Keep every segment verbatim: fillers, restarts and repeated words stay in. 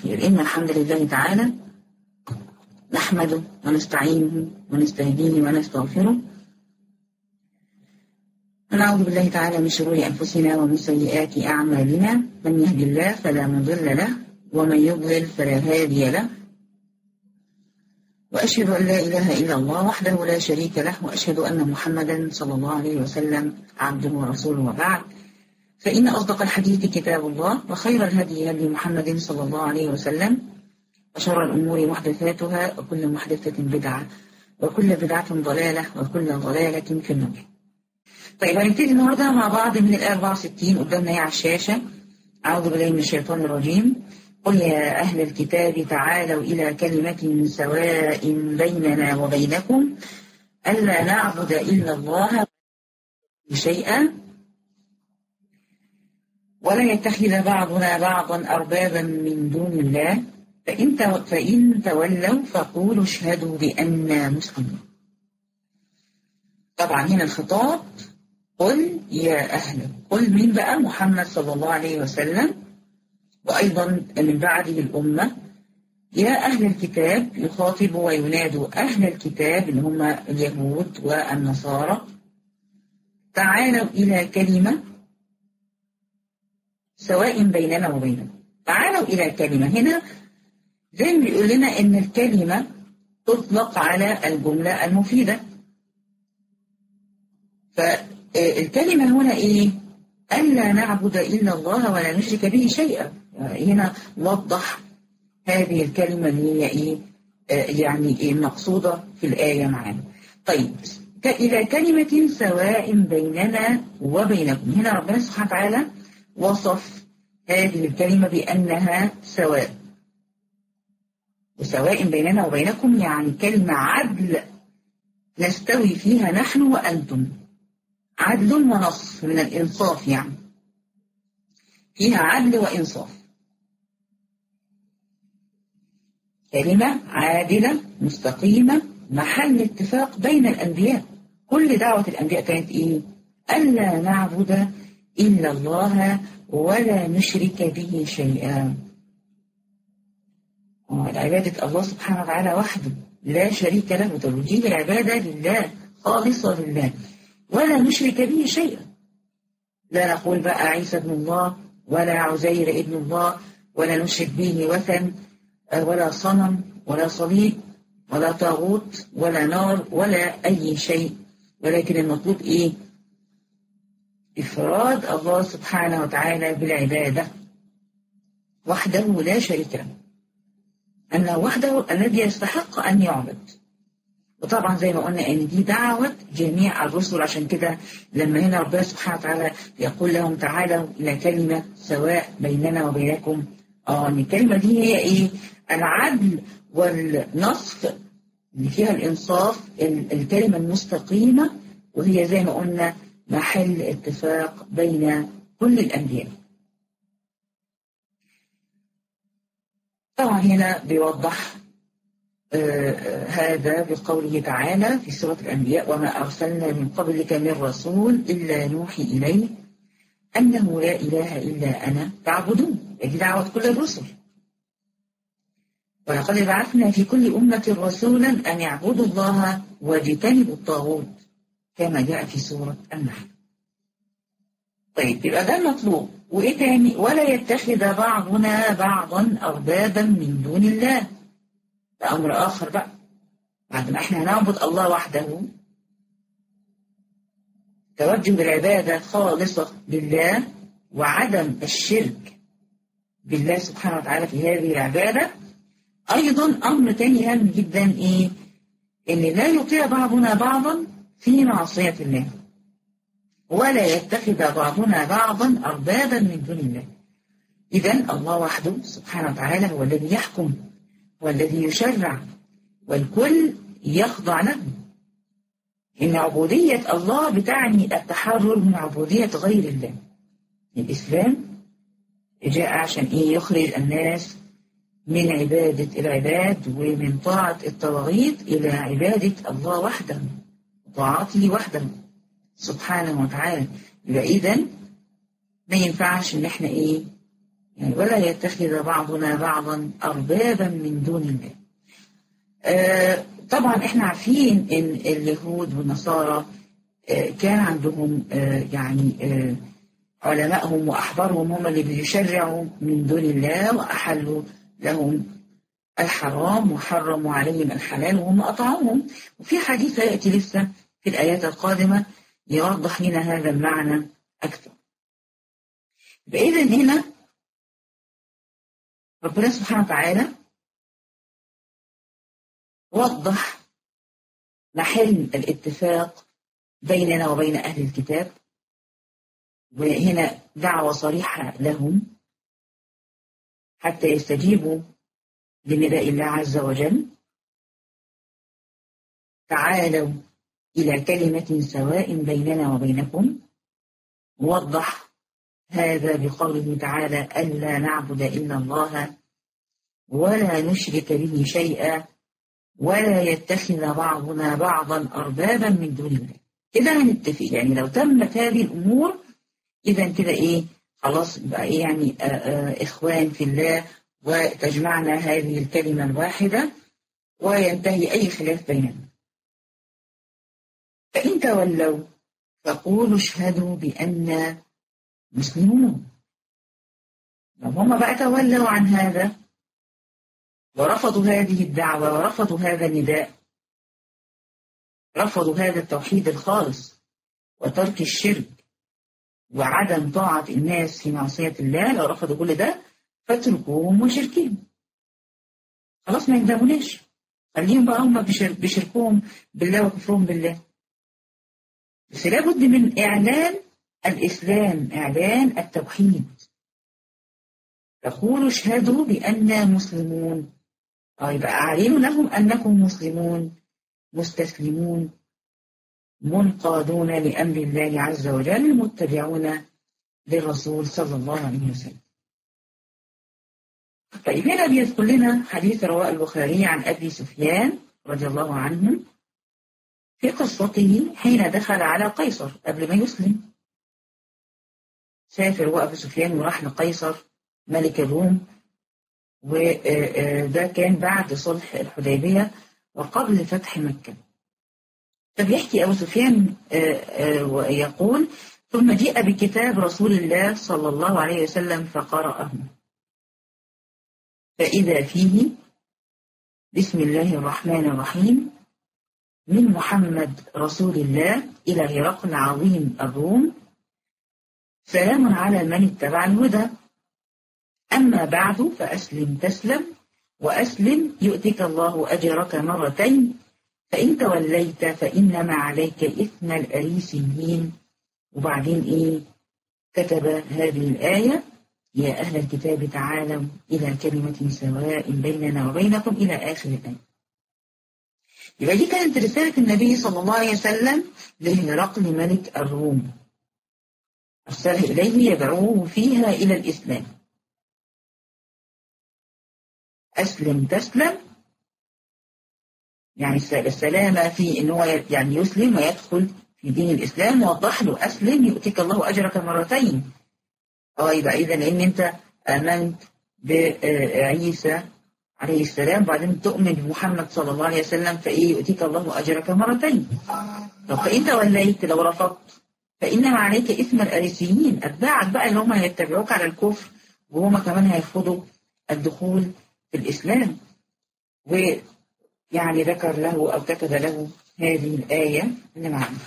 خير. إن الحمد لله تعالى نحمده ونستعينه ونستهديه ونستغفره، ونعوذ بالله تعالى من شرور أنفسنا ومن سيئات أعمالنا. من يهد الله فلا مضل له ومن يضلل فلا هادي له، وأشهد أن لا إله إلا الله وحده لا شريك له، وأشهد أن محمدا صلى الله عليه وسلم عبده ورسوله. وبعد، فإن أصدق الحديث كتاب الله، وخير الهدي هدي محمد صلى الله عليه وسلم، وشر الأمور محدثاتها، وكل محدثة بدعة، وكل بدعة ضلالة، وكل ضلالة في النار. طيب، هنبتدي النهارده مع بعض من الآية أربعة وستين قدامنا هي على الشاشة. أعوذ بالله من الشيطان الرجيم. قل يا أهل الكتاب تعالوا إلى كلمة سواء بيننا وبينكم ألا نعبد إلا الله شيئا ولا يتخذ بعضنا بعضا أربابا من دون الله فإن فإن تولوا فقولوا اشهدوا بأننا مسلمون. طبعا هنا الخطاب قل يا أهل، قل مين بقى؟ محمد صلى الله عليه وسلم، وأيضا من بعده الأمة. يا أهل الكتاب يخاطب وينادوا أهل الكتاب اللي هم اليهود والنصارى، تعالوا إلى كلمة سواء بيننا وبينكم. تعالوا إلى كلمة، هنا زي ما بيقول لنا إن الكلمة تطلق على الجملة المفيدة. فالكلمة هنا إيه؟ ألا نعبد إلا الله ولا نشرك به شيئا. هنا وضح هذه الكلمة اللي هي إيه؟ يعني إيه مقصودة في الآية معانا. طيب، إلى كلمة سواء بيننا وبينكم، هنا ربنا سبحانه وتعالى وصف هذه الكلمة بأنها سواء، وسواء بيننا وبينكم يعني كلمة عدل نستوي فيها نحن وأنتم، عدل ونصف من الإنصاف، يعني فيها عدل وإنصاف، كلمة عادلة مستقيمة محل اتفاق بين الأنبياء. كل دعوة الأنبياء كانت إيه؟ ألا نعبد إلا الله ولا نشرك به شيئا. عبادة الله سبحانه وتعالى وحده لا شريك له، توجيه العبادة لله خالصة لله، ولا نشرك به شيئا. لا نقول بقى عيسى ابن الله ولا عزير ابن الله، ولا نشرك به وثن ولا صنم ولا صليب ولا طاغوت ولا نار ولا أي شيء، ولكن المطلوب إيه؟ إفراد الله سبحانه وتعالى بالعبادة وحده لا شريك له، أنه وحده الذي يستحق أن يعبد. وطبعا زي ما قلنا ان دي دعوة جميع الرسل، عشان كده لما هنا ربنا سبحانه وتعالى يقول لهم تعالوا إلى كلمة سواء بيننا وبينكم، اه ان الكلمة دي هي ايه؟ العدل والنصف اللي فيها الإنصاف، الكلمة المستقيمة، وهي زي ما قلنا محل اتفاق بين كل الأنبياء. طبعا هنا بيوضح آه هذا بقوله تعالى في سورة الأنبياء: وما أرسلنا من قبلك من رسول إلا نوحي إليه أنه لا إله إلا أنا فاعبدون. دي دعوة كل الرسل. ولقد بعثنا في كل أمة رسولا أن يعبدوا الله واجتنبوا الطاغوت كما جاء في سورة النحل. طيب، يبقى ده المطلوب. وإيه تاني؟ ولا يتخذ بعضنا بعضا أربابا من دون الله. ده أمر آخر بقى، بعد ما إحنا هنعبد الله وحده، توجه بالعبادة خالصة لله وعدم الشرك بالله سبحانه وتعالى في هذه العبادة. أيضا أمر تاني هام جدا، إيه؟ إن لا يطيع بعضنا بعضا في معصية الله، ولا يتخذ بعضنا بعضا أربابا من دون الله. إذن الله وحده سبحانه وتعالى هو الذي يحكم والذي يشرع، والكل يخضع له. إن عبودية الله بتعني التحرر من عبودية غير الله. الإسلام جاء عشان إيه؟ يخرج الناس من عبادة العباد ومن طاعة الطواغيت إلى عبادة الله وحده، طاعته وحده سبحانه وتعالى. يبقى إذن ما ينفعش إن إحنا إيه يعني ولا يتخذ بعضنا بعضا أربابا من دون الله. آه طبعا احنا عارفين ان اليهود والنصارى آه كان عندهم آه يعني آه علمائهم وأحبارهم هم اللي بيشرعوا من دون الله، وأحلوا لهم الحرام وحرموا عليهم الحلال وهم أطاعوهم. وفي حديث يأتي لسه في الآيات القادمة يوضح لنا هذا المعنى أكثر. بإذن هنا ربنا سبحانه وتعالى وضح محل الاتفاق بيننا وبين أهل الكتاب، وهنا دعوة صريحة لهم حتى يستجيبوا لنداء الله عز وجل. تعالوا إلى كلمة سواء بيننا وبينكم. وضح هذا بقوله تعالى: ألا نعبد إلا الله ولا نشرك به شيئا ولا يتخذ بعضنا بعضا أربابا من دون الله. كده هنتفق، يعني لو تمت هذه الأمور إذا كده إيه، خلاص بقى إيه يعني آآ آآ إخوان في الله، وتجمعنا هذه الكلمة الواحدة وينتهي أي خلاف بيننا. فإن تولوا فقولوا اشهدوا بأننا مسلمون. لو هم بقى تولوا عن هذا ورفضوا هذه الدعوة ورفضوا هذا النداء، رفضوا هذا التوحيد الخالص وترك الشرك وعدم طاعة الناس في معصية الله، لو رفضوا كل ده فاتركوهم وشركهم، خلاص ما يندموناش، خليهم بقى هم بشركهم بالله وكفرهم بالله. بس لابد من إعلان الإسلام، إعلان التوحيد. تقولوا اشهدوا بأننا مسلمون، يبقى أعلنوا لهم أنكم مسلمون مستسلمون منقادون لأمر الله عز وجل متبعون للرسول صلى الله عليه وسلم. طيب هنا بيذكر لنا حديث رواه البخاري عن أبي سفيان رضي الله عنه في قصته حين دخل على قيصر قبل ما يسلم. سافر وأبو سفيان وراح لقيصر ملك الروم، وده كان بعد صلح الحديبية وقبل فتح مكة. فبيحكي أبو سفيان ويقول: ثم جاء بكتاب رسول الله صلى الله عليه وسلم فقرأه، فإذا فيه: بسم الله الرحمن الرحيم، من محمد رسول الله إلى هرقل عظيم الروم، سلام على من اتبع الهدى، أما بعد فأسلم تسلم، وأسلم يؤتك الله أجرك مرتين، فإن توليت فإنما عليك إثم الأريسيين. وبعدين إيه كتب هذه الآية: يا أهل الكتاب تعالوا إلى كلمة سواء بيننا وبينكم، إلى آخر الآية. يبقى دي كانت رسالة النبي صلى الله عليه وسلم لهرقل ملك الروم، أرسله إليه يدعوه فيها إلى الإسلام. أسلم تسلم، يعني السلامة في إن هو يعني يسلم ويدخل في دين الإسلام. وضح له: أسلم يؤتك الله أجرك مرتين. اه يبقى إذا لأن أنت آمنت بعيسى عليه السلام وبعدين تؤمن بمحمد صلى الله عليه وسلم، فإيه يؤتك الله أجرك مرتين. طب فإن توليت، لو رفضت، فإنما عليك إثم الأريسيين، أتباعك بقى اللي هم هيتبعوك على الكفر وهم كمان هيرفضوا الدخول في الإسلام. ويعني ذكر له أو كتب له هذه الآية اللي معنا: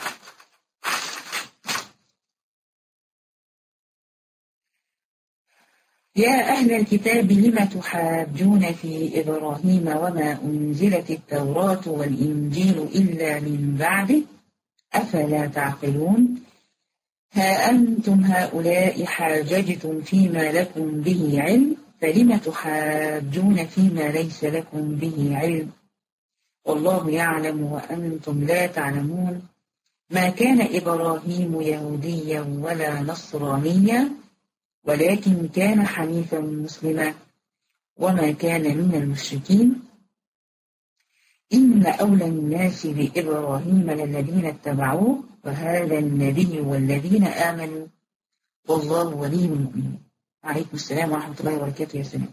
يا أهل الكتاب لم تحاجون في إبراهيم وما أنزلت التوراة والإنجيل إلا من بعده أفلا تعقلون ها أنتم هؤلاء حاججتم فيما لكم به علم فلم تحاجون فيما ليس لكم به علم والله يعلم وأنتم لا تعلمون ما كان إبراهيم يهوديا ولا نصرانيا ولكن كان حنيفا مسلما وما كان من المشركين إن أولى الناس بإبراهيم للذين اتبعوه وهذا النبي والذين آمنوا والله ولي المؤمنين. عليكم السلام ورحمة الله وبركاته يا سلام.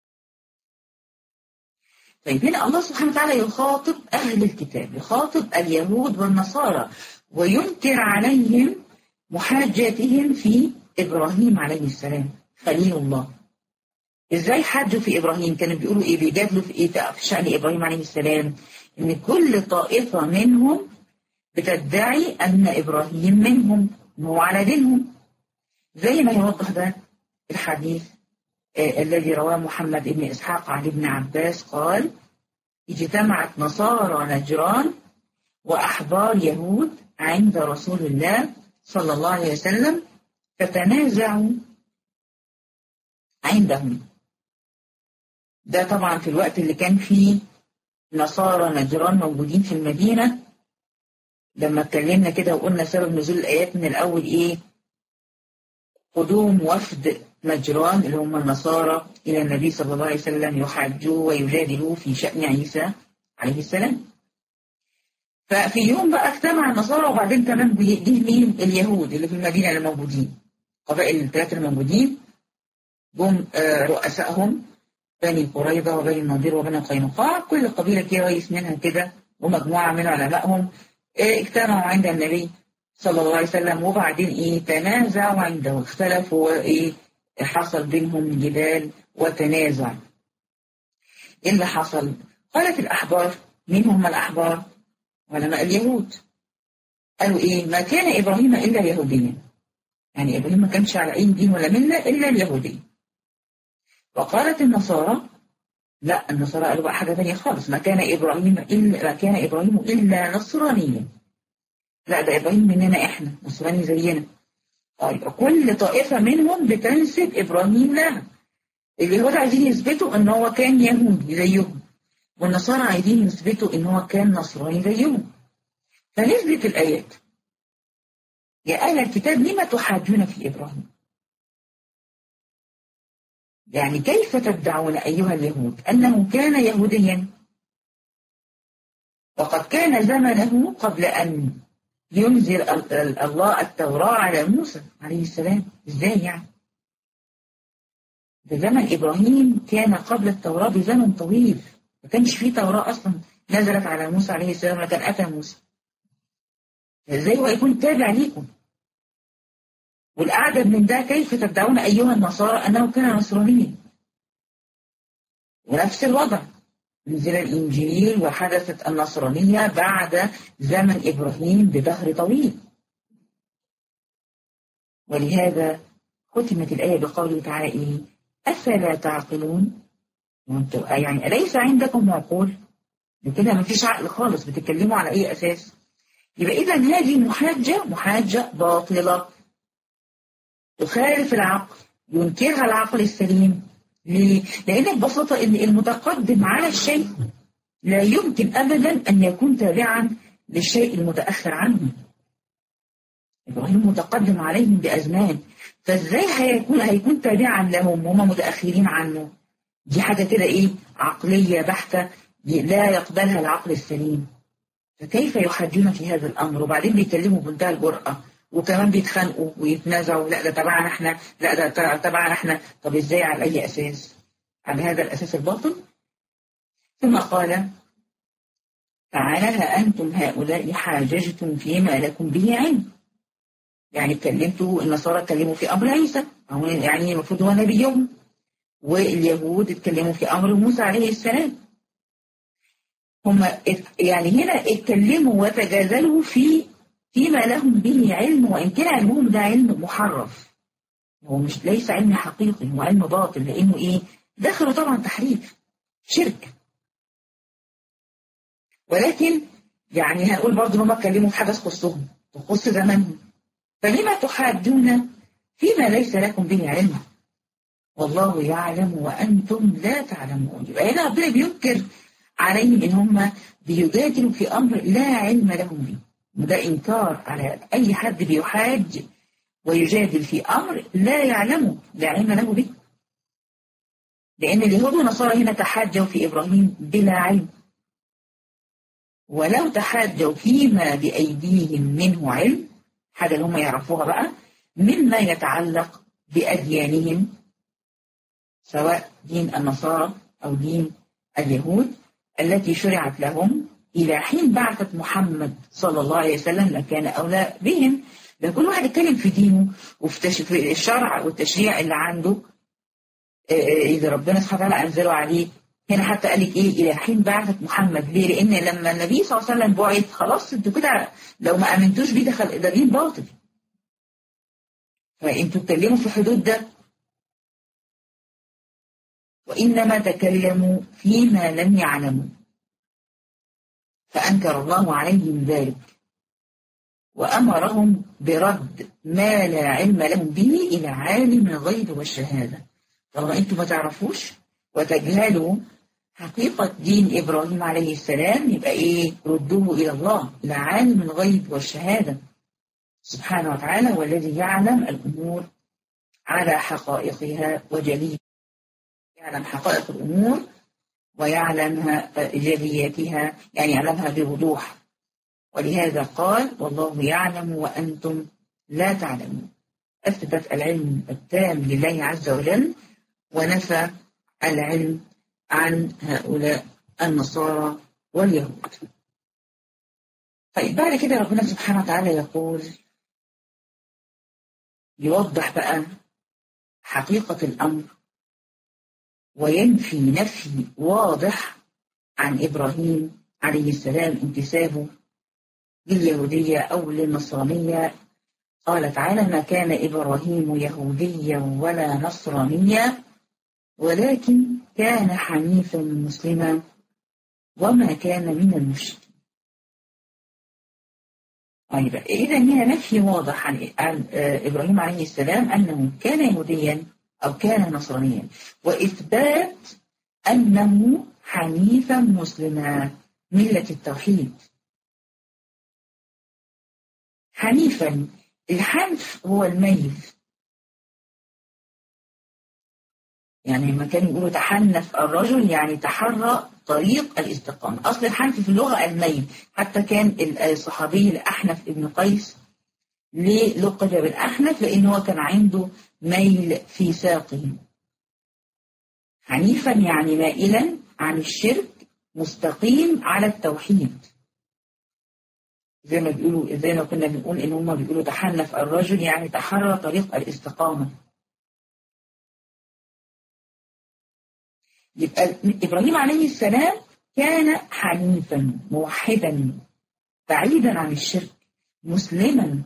طيب هنا الله سبحانه وتعالى يخاطب أهل الكتاب، يخاطب اليهود والنصارى وينكر عليهم محاجاتهم في إبراهيم عليه السلام خليل الله. إزاي حاجوا في إبراهيم؟ كانوا بيقولوا إيه؟ بيجادلوا في إيه في شأن إبراهيم عليه السلام؟ إن كل طائفة منهم بتدعي أن إبراهيم منهم، هو على دينهم، زي ما يوضح ده الحديث آه الذي رواه محمد بن إسحاق عن ابن عباس قال: اجتمعت نصارى نجران وأحبار يهود عند رسول الله صلى الله عليه وسلم فتنازعوا عندهم. ده طبعا في الوقت اللي كان فيه نصارى نجران موجودين في المدينة. لما اتكلمنا كده وقلنا سبب نزول الآيات من الأول إيه؟ قدوم وفد نجران اللي هم النصارى إلى النبي صلى الله عليه وسلم يحاجوه ويجادلوه في شأن عيسى عليه السلام. ففي يوم بقى اجتمع النصارى، وبعدين كمان جه مين؟ اليهود اللي في المدينة اللي موجودين، قبائل الثلاثة الموجودين جم رؤسائهم بني قريظة وبني النضير وبني قينقاع، كل قبيلة كده رئيس منها كده ومجموعة من علمائهم اجتمعوا عند النبي صلى الله عليه وسلم، وبعدين ايه؟ تنازعوا عنده، اختلفوا وايه؟ حصل بينهم جدال وتنازع. ايه اللي حصل؟ قالت الأحبار، مين هم الأحبار؟ علماء اليهود. قالوا ايه؟ ما كان إبراهيم إلا يهوديا، يعني إبراهيم ما كانش على أي دين ولا ملة إلا اليهودية. وقالت النصارى لا، النصارى قالوا بقى حاجة ثانية خالص، ما كان إبراهيم إلا ما كان إبراهيم إلا نصرانيا، لا ده إبراهيم مننا إحنا، نصراني زينا. طيب كل طائفة منهم بتنسب إبراهيم لها. اليهود عايزين يثبتوا إن هو كان يهودي زيهم، والنصارى عايزين يثبتوا إن هو كان نصراني زيهم. فنزلت الآيات: يا أهل الكتاب لما تحاجون في إبراهيم؟ يعني كيف تدعون أيها اليهود أنه كان يهوديا وقد كان زمنه قبل أن ينزل الله التوراة على موسى عليه السلام؟ إزاي يعني؟ ده زمن إبراهيم كان قبل التوراة بزمن طويل، ما كانش فيه توراة أصلا نزلت على موسى عليه السلام، لكن أتى موسى. إزاي هو يكون تابع ليكم؟ والأعجب من ده كيف تدعون أيها النصارى أنه كان نصرانيا؟ ونفس الوضع، نزل الإنجيل وحدثت النصرانية بعد زمن إبراهيم بدهر طويل. ولهذا ختمت الآية بقوله تعالى إيه؟ أفلا تعقلون؟ يعني أليس عندكم عقول؟ كده ما فيش عقل خالص، بتتكلموا على أي أساس؟ يبقى إذا هذه محاجة محاجة باطلة تخالف العقل، ينكرها العقل السليم. ليه؟ لأن ببساطة إن المتقدم على الشيء لا يمكن أبدا أن يكون تابعا للشيء المتأخر عنه. إبراهيم متقدم عليهم بأزمان، فإزاي هيكون هيكون تابعا لهم وهم متأخرين عنه؟ دي حاجة كده إيه؟ عقلية بحتة لا يقبلها العقل السليم. فكيف يحاجون في هذا الأمر؟ وبعدين بيكلموا بمنتهى الجرأة، وكمان بيتخانقوا ويتنازعوا، لا ده تبعنا احنا، لا ده تبعنا احنا. طب ازاي؟ على اي اساس؟ على هذا الاساس الباطل. ثم قال تعالى: ها انتم هؤلاء حاججتم فيما لكم به علم. يعني اتكلمتوا، النصارى اتكلموا في امر عيسى، يعني المفروض هو نبيهم، واليهود اتكلموا في امر موسى عليه السلام. هم يعني هنا اتكلموا وتجادلوا في فيما لهم به علم، وإن كان علمهم ده علم محرف، هو مش ليس علم حقيقي، هو علم باطل، لأنه إيه؟ دخلوا طبعا تحريف شرك. ولكن يعني هنقول برضه هم اتكلموا في حاجة تخصهم، تخص زمانهم. فلما تحاجون فيما ليس لكم به علم والله يعلم وأنتم لا تعلمون؟ يبقى هنا ربنا بينكر عليهم إن هم بيجادلوا في أمر لا علم لهم به، وده إنكار على أي حد بيحاج ويجادل في أمر لا يعلمه، لا علم له به. لأن اليهود والنصارى هنا تحاجوا في إبراهيم بلا علم، ولو تحاجوا فيما بأيديهم منه علم، حاجة اللي هم يعرفوها بقى، مما يتعلق بأديانهم سواء دين النصارى أو دين اليهود التي شرعت لهم إلى حين بعثة محمد صلى الله عليه وسلم لكان أولى بهم. ده كل واحد يتكلم في دينه وفي الشرع والتشريع اللي عنده إذا ربنا سبحانه وتعالى أنزله عليه. هنا حتى قال لك إيه إلى حين بعثة محمد، ليه؟ لأن لما النبي صلى الله عليه وسلم بعث خلاص انتوا كده لو ما آمنتوش بيه دخل ده دين باطل، فانتوا اتكلموا في حدود ده. وإنما تكلموا فيما لم يعلموا فأنكر الله عليهم ذلك وأمرهم برد ما لا علم لهم به إلى عالم الغيب والشهادة. طالما أنتم ما تعرفوش وتجهلوا حقيقة دين إبراهيم عليه السلام يبقى إيه؟ ردوه إلى الله، إلى عالم الغيب والشهادة سبحانه وتعالى، والذي يعلم الأمور على حقائقها وجليها، يعلم حقائق الأمور ويعلمها جلياتها، يعني يعلمها بوضوح. ولهذا قال والله يعلم وأنتم لا تعلمون، أثبت العلم التام لله عز وجل ونفى العلم عن هؤلاء النصارى واليهود. طيب بعد كده ربنا سبحانه وتعالى يقول يوضح بقى حقيقة الأمر وينفي نفي واضح عن إبراهيم عليه السلام انتسابه لليهودية أو للنصرانية. قال تعالى ما كان إبراهيم يهوديا ولا نصرانيا ولكن كان حنيفا مسلما وما كان من المشركين. طيب إذا هنا نفي واضح عن إبراهيم عليه السلام أنه كان يهوديا أو كان نصرانيا، وإثبات أنه حنيفا مسلما ملة التوحيد. حنيفا، الحنف هو الميل، يعني لما كانوا يقولوا تحنف الرجل يعني تحرى طريق الاستقامة. أصل الحنف في اللغة الميل، حتى كان الصحابي الأحنف ابن قيس ليه لقب بالأحنف؟ لأنه هو كان عنده ميل في ساقه. حنيفا يعني مائلا عن الشرك مستقيم على التوحيد، زي ما بيقولوا زي ما كنا بنقول ان هم بيقولوا تحنف الرجل يعني تحرى طريق الاستقامة. يبقى إبراهيم عليه السلام كان حنيفا موحدا بعيدا عن الشرك مسلما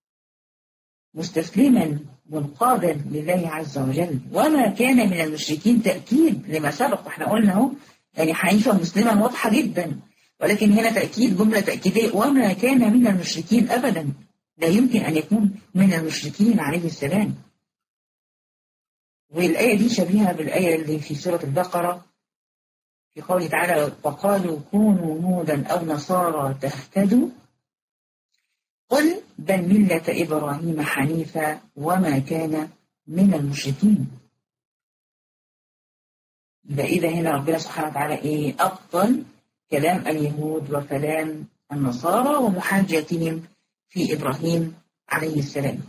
مستسلما منقادا لله عز وجل وما كان من المشركين، تأكيد لما سبق. احنا قلنا اهو يعني حنيفا مسلما واضحة جدا، ولكن هنا تأكيد جملة تأكيدية وما كان من المشركين أبدا، لا يمكن أن يكون من المشركين عليه السلام. والآية دي شبيهة بالآية اللي في سورة البقرة في قوله تعالى وقالوا كونوا هودا أو نصارى تهتدوا قل بل ملة إبراهيم حنيفا وما كان من المشركين. إذا هنا ربنا سبحانه وتعالى إيه أبطل كلام اليهود وكلام النصارى ومحاجتهم في إبراهيم عليه السلام.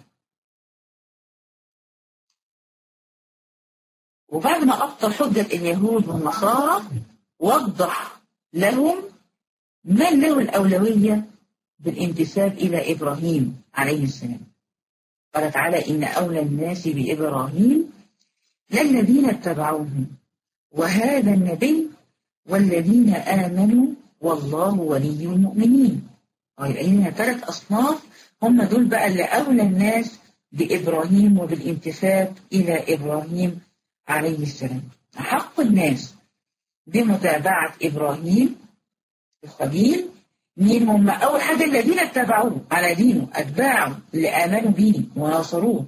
وبعد ما أبطل حجة اليهود والنصارى وضح لهم من له الأولوية بالانتساب إلى إبراهيم عليه السلام. قال تعالى إن أولى الناس بإبراهيم للذين اتبعوه وهذا النبي والذين آمنوا والله ولي المؤمنين. يبقى هنا ثلاث أصناف هم دول بقى اللي أولى الناس بإبراهيم وبالانتساب إلى إبراهيم عليه السلام. حق الناس بمتابعة إبراهيم الخليل مين هم؟ أول حاجة الذين اتبعوه على دينه، أتباعه اللي آمنوا به وناصروه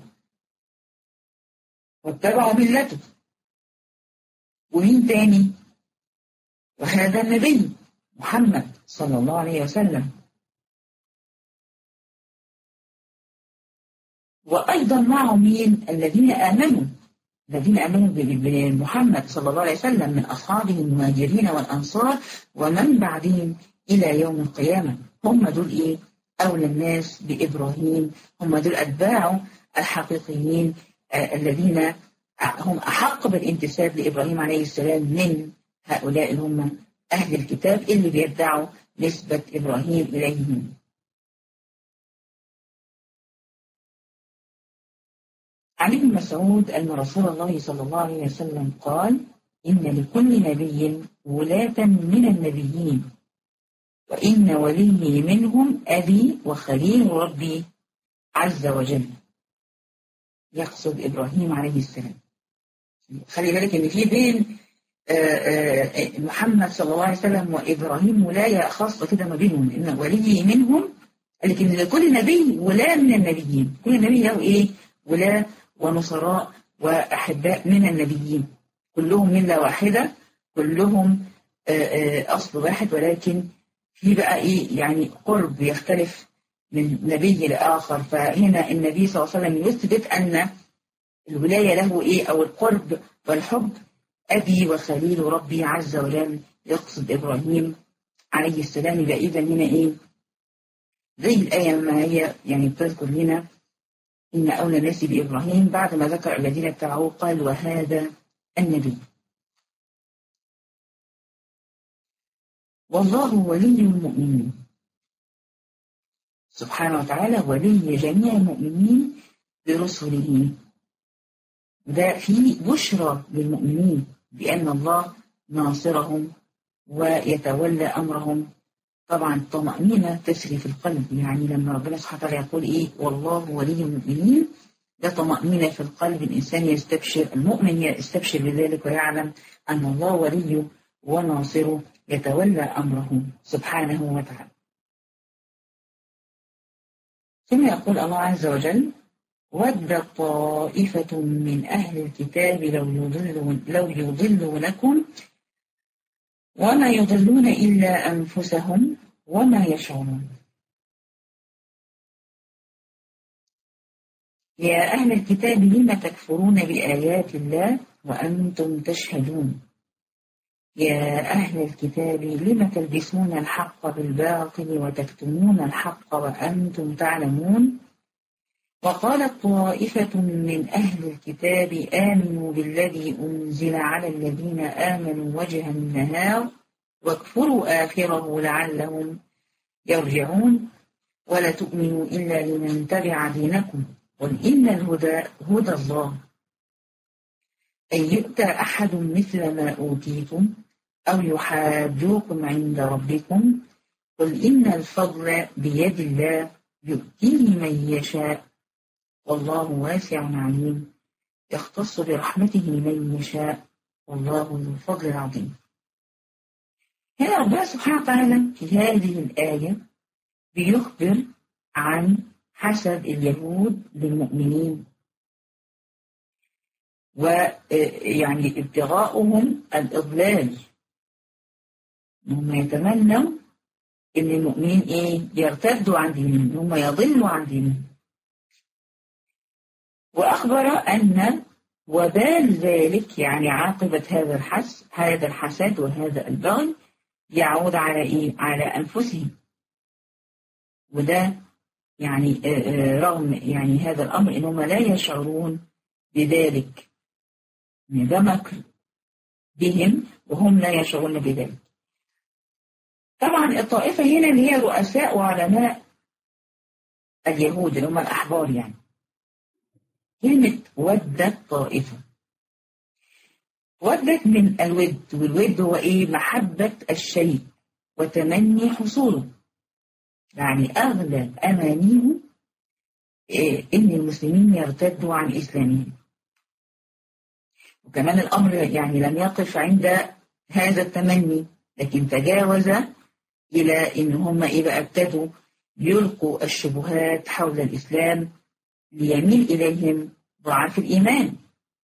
واتبعوا ملته. ومين تاني؟ وهذا النبي محمد صلى الله عليه وسلم. وأيضا معه مين؟ الذين آمنوا الذين آمنوا بمحمد صلى الله عليه وسلم من أصحابه المهاجرين والأنصار ومن بعدهم إلى يوم القيامة. هم دول إيه؟ أولى الناس بإبراهيم، هم دول أتباعه الحقيقيين آه الذين هم أحق بالانتساب لإبراهيم عليه السلام من هؤلاء اللي هم أهل الكتاب اللي بيدعوا نسبة إبراهيم إليهم. عن ابن مسعود أن رسول الله صلى الله عليه وسلم قال: إن لكل نبي ولاة من النبيين، وإن ولي منهم أبي وخليل ربي عز وجل. يقصد إبراهيم عليه السلام. خلي بالك إن في بين محمد صلى الله عليه وسلم وإبراهيم ولاية خاصة كده ما بينهم، إن ولي منهم، لكن لكل نبي ولاة من النبيين. كل نبي له إيه؟ ولاة ونصراء وأحباء من النبيين، كلهم ملة واحدة، كلهم أصل واحد، ولكن في بقى إيه يعني قرب يختلف من نبي لآخر. فهنا النبي صلى الله عليه وسلم يثبت أن الولاية له إيه أو القرب والحب أبي وخليل ربي عز وجل، يقصد إبراهيم عليه السلام. يبقى إذا هنا إيه زي الآية ما هي يعني بتذكر لنا إن أولى الناس بإبراهيم، بعد ما ذكر الذين اتبعوه قال: وهذا النبي. والله ولي المؤمنين سبحانه وتعالى، ولي جميع المؤمنين برسله. ده فيه بشرى للمؤمنين بأن الله ناصرهم ويتولى أمرهم. طبعا الطمأنينة تسري في القلب، يعني لما ربنا سبحانه وتعالى يقول إيه والله ولي المؤمنين، ده طمأنينة في القلب، الإنسان يستبشر، المؤمن يستبشر بذلك ويعلم أن الله وليه وناصره يتولى أمره سبحانه وتعالى. ثم يقول الله عز وجل: ود طائفة من أهل الكتاب لو يضلون لو يضلونكم وما يضلون إلا أنفسهم وما يشعرون. يا أهل الكتاب لم تكفرون بآيات الله وأنتم تشهدون. يا أهل الكتاب لم تلبسون الحق بالباطل وتكتمون الحق وأنتم تعلمون. وقالت طائفة من أهل الكتاب آمنوا بالذي أنزل على الذين آمنوا وجه النهار واكفروا آخره لعلهم يرجعون. ولا تؤمنوا إلا لمن تبع دينكم قل إن الهدى هدى الله أن يؤتى أحد مثل ما أوتيتم أو يحاجوكم عند ربكم قل إن الفضل بيد الله يؤتيه من يشاء والله واسع عليم يختص برحمته من يشاء والله ذو الفضل العظيم. هنا ربنا سبحانه وتعالى في هذه الآية بيخبر عن حسد اليهود للمؤمنين، ويعني ابتغاؤهم الإضلال، هم يتمنوا إن المؤمنين إيه يرتدوا عن دينهم، هم يضلوا عن دينهم. وأخبر أن وبال ذلك يعني عاقبة هذا الحس هذا الحسد وهذا البغي يعود على إيه؟ على أنفسهم. وده يعني رغم يعني هذا الأمر إنهم لا يشعرون بذلك، ده مكر بهم وهم لا يشعرون بذلك. طبعا الطائفة هنا اللي هي رؤساء وعلماء اليهود اللي هم الأحبار. يعني كلمة ودت طائفة، ودت من الود، والود هو إيه؟ محبة الشيء وتمني حصوله، يعني أغلب أمانيه إيه؟ إن المسلمين يرتدوا عن إسلامهم. وكمان الأمر يعني لم يقف عند هذا التمني، لكن تجاوز إلى إن هم إيه بقى ابتدوا يلقوا الشبهات حول الإسلام ليميل إليهم ضعاف الإيمان.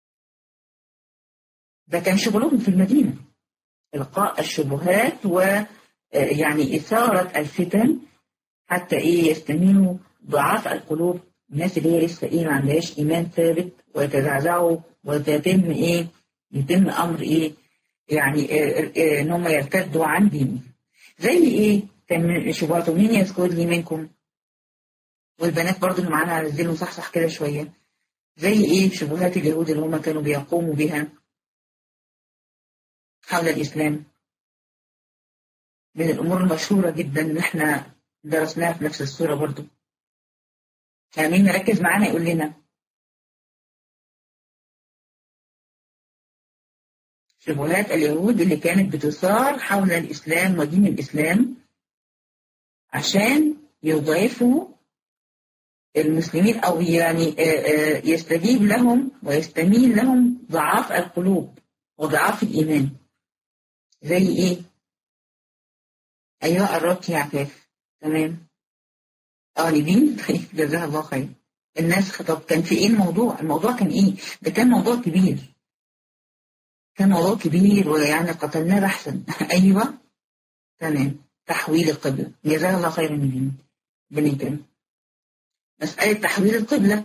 ده كان شغلهم في المدينة، إلقاء الشبهات ويعني إثارة الفتن حتى إيه يستميلوا ضعاف القلوب، الناس اللي هي لسه إيه ما عندهاش إيمان ثابت، ويتزعزعوا وتتم إيه يتم أمر إيه يعني إيه إيه إن هم يرتدوا عن دينهم. زي إيه كان شبهاتهم، مين يذكر لي منكم؟ والبنات برضو اللي معانا عايزين صحصح كده شوية. زي ايه شبهات اليهود اللي هم كانوا بيقوموا بها حول الإسلام. من الأمور المشهورة جدا اللي احنا درسناها في نفس السورة برضو. فمين نركز معانا يقول لنا. شبهات اليهود اللي كانت بتثار حول الإسلام ودين الإسلام عشان يضعفوا المسلمين، أو يعني يستجيب لهم ويستميل لهم ضعاف القلوب وضعاف الإيمان. زي إيه؟ أيوة قربت يا عفاف. تمام. اه نبيل. طيب جزاها الله خير. الناس طب كان في إيه الموضوع؟ الموضوع كان إيه؟ ده كان موضوع كبير. كان موضوع كبير ويعني قتلناه بحثا. أيوة تمام. تحويل القبلة. جزاها الله خير نبيل. بنيتم. مسألة تحويل القبلة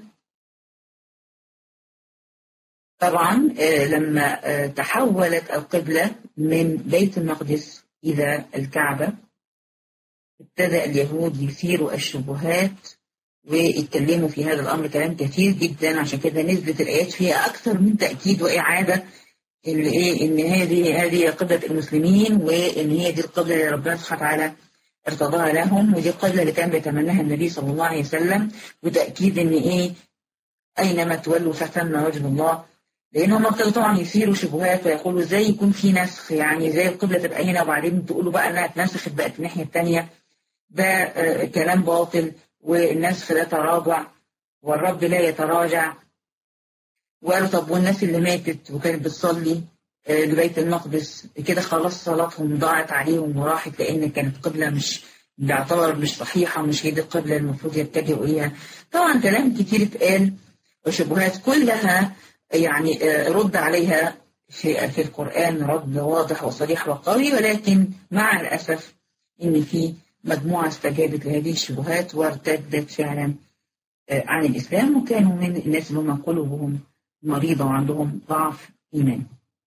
طبعا آه لما آه تحولت القبلة من بيت المقدس إلى الكعبة ابتدأ اليهود يثيروا الشبهات ويتكلموا في هذا الأمر كلام كثير جدا. عشان كده نزلت الآيات فيها أكثر من تأكيد وإعادة اللي إيه إن هذه هذه قبلة المسلمين، وإن هي دي القبلة اللي ربنا سبحانه وتعالى ارتضاها لهم، ودي القبلة اللي كان بيتمناها النبي صلى الله عليه وسلم، وتأكيد إن إيه أينما تولوا فثم وجه الله. لأن هم ابتدوا طبعا يثيروا شبهات ويقولوا إزاي يكون في نسخ، يعني زي القبلة تبقى هنا وبعدين تقولوا بقى إنها اتنسخت بقت الناحية الثانية. ده آه كلام باطل، والنسخ ده تراجع والرب لا يتراجع. وقالوا طب والناس اللي ماتت وكانت بتصلي آه لبيت المقدس كده خلاص صلاتهم ضاعت عليهم وراحت، لأن كانت قبلة مش بيعتبر مش صحيحة، مش هي دي القبلة المفروض يتجهوا إليها. طبعا كلام كتير اتقال وشبهات كلها يعني رد عليها في في القرآن رد واضح وصريح وقوي، ولكن مع الأسف إن في مجموعة استجابت لهذه الشبهات وارتدت فعلا عن الإسلام، وكانوا من الناس اللي هم قلوبهم مريضة وعندهم ضعف إيمان.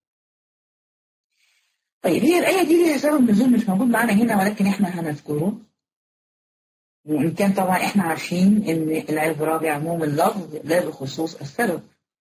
طيب هي الآية دي ليها سبب نزول مش موجود معانا هنا، ولكن إحنا هنذكره. وإن كان طبعا إحنا عارفين إن العبرة بعموم اللفظ لا بخصوص السبب،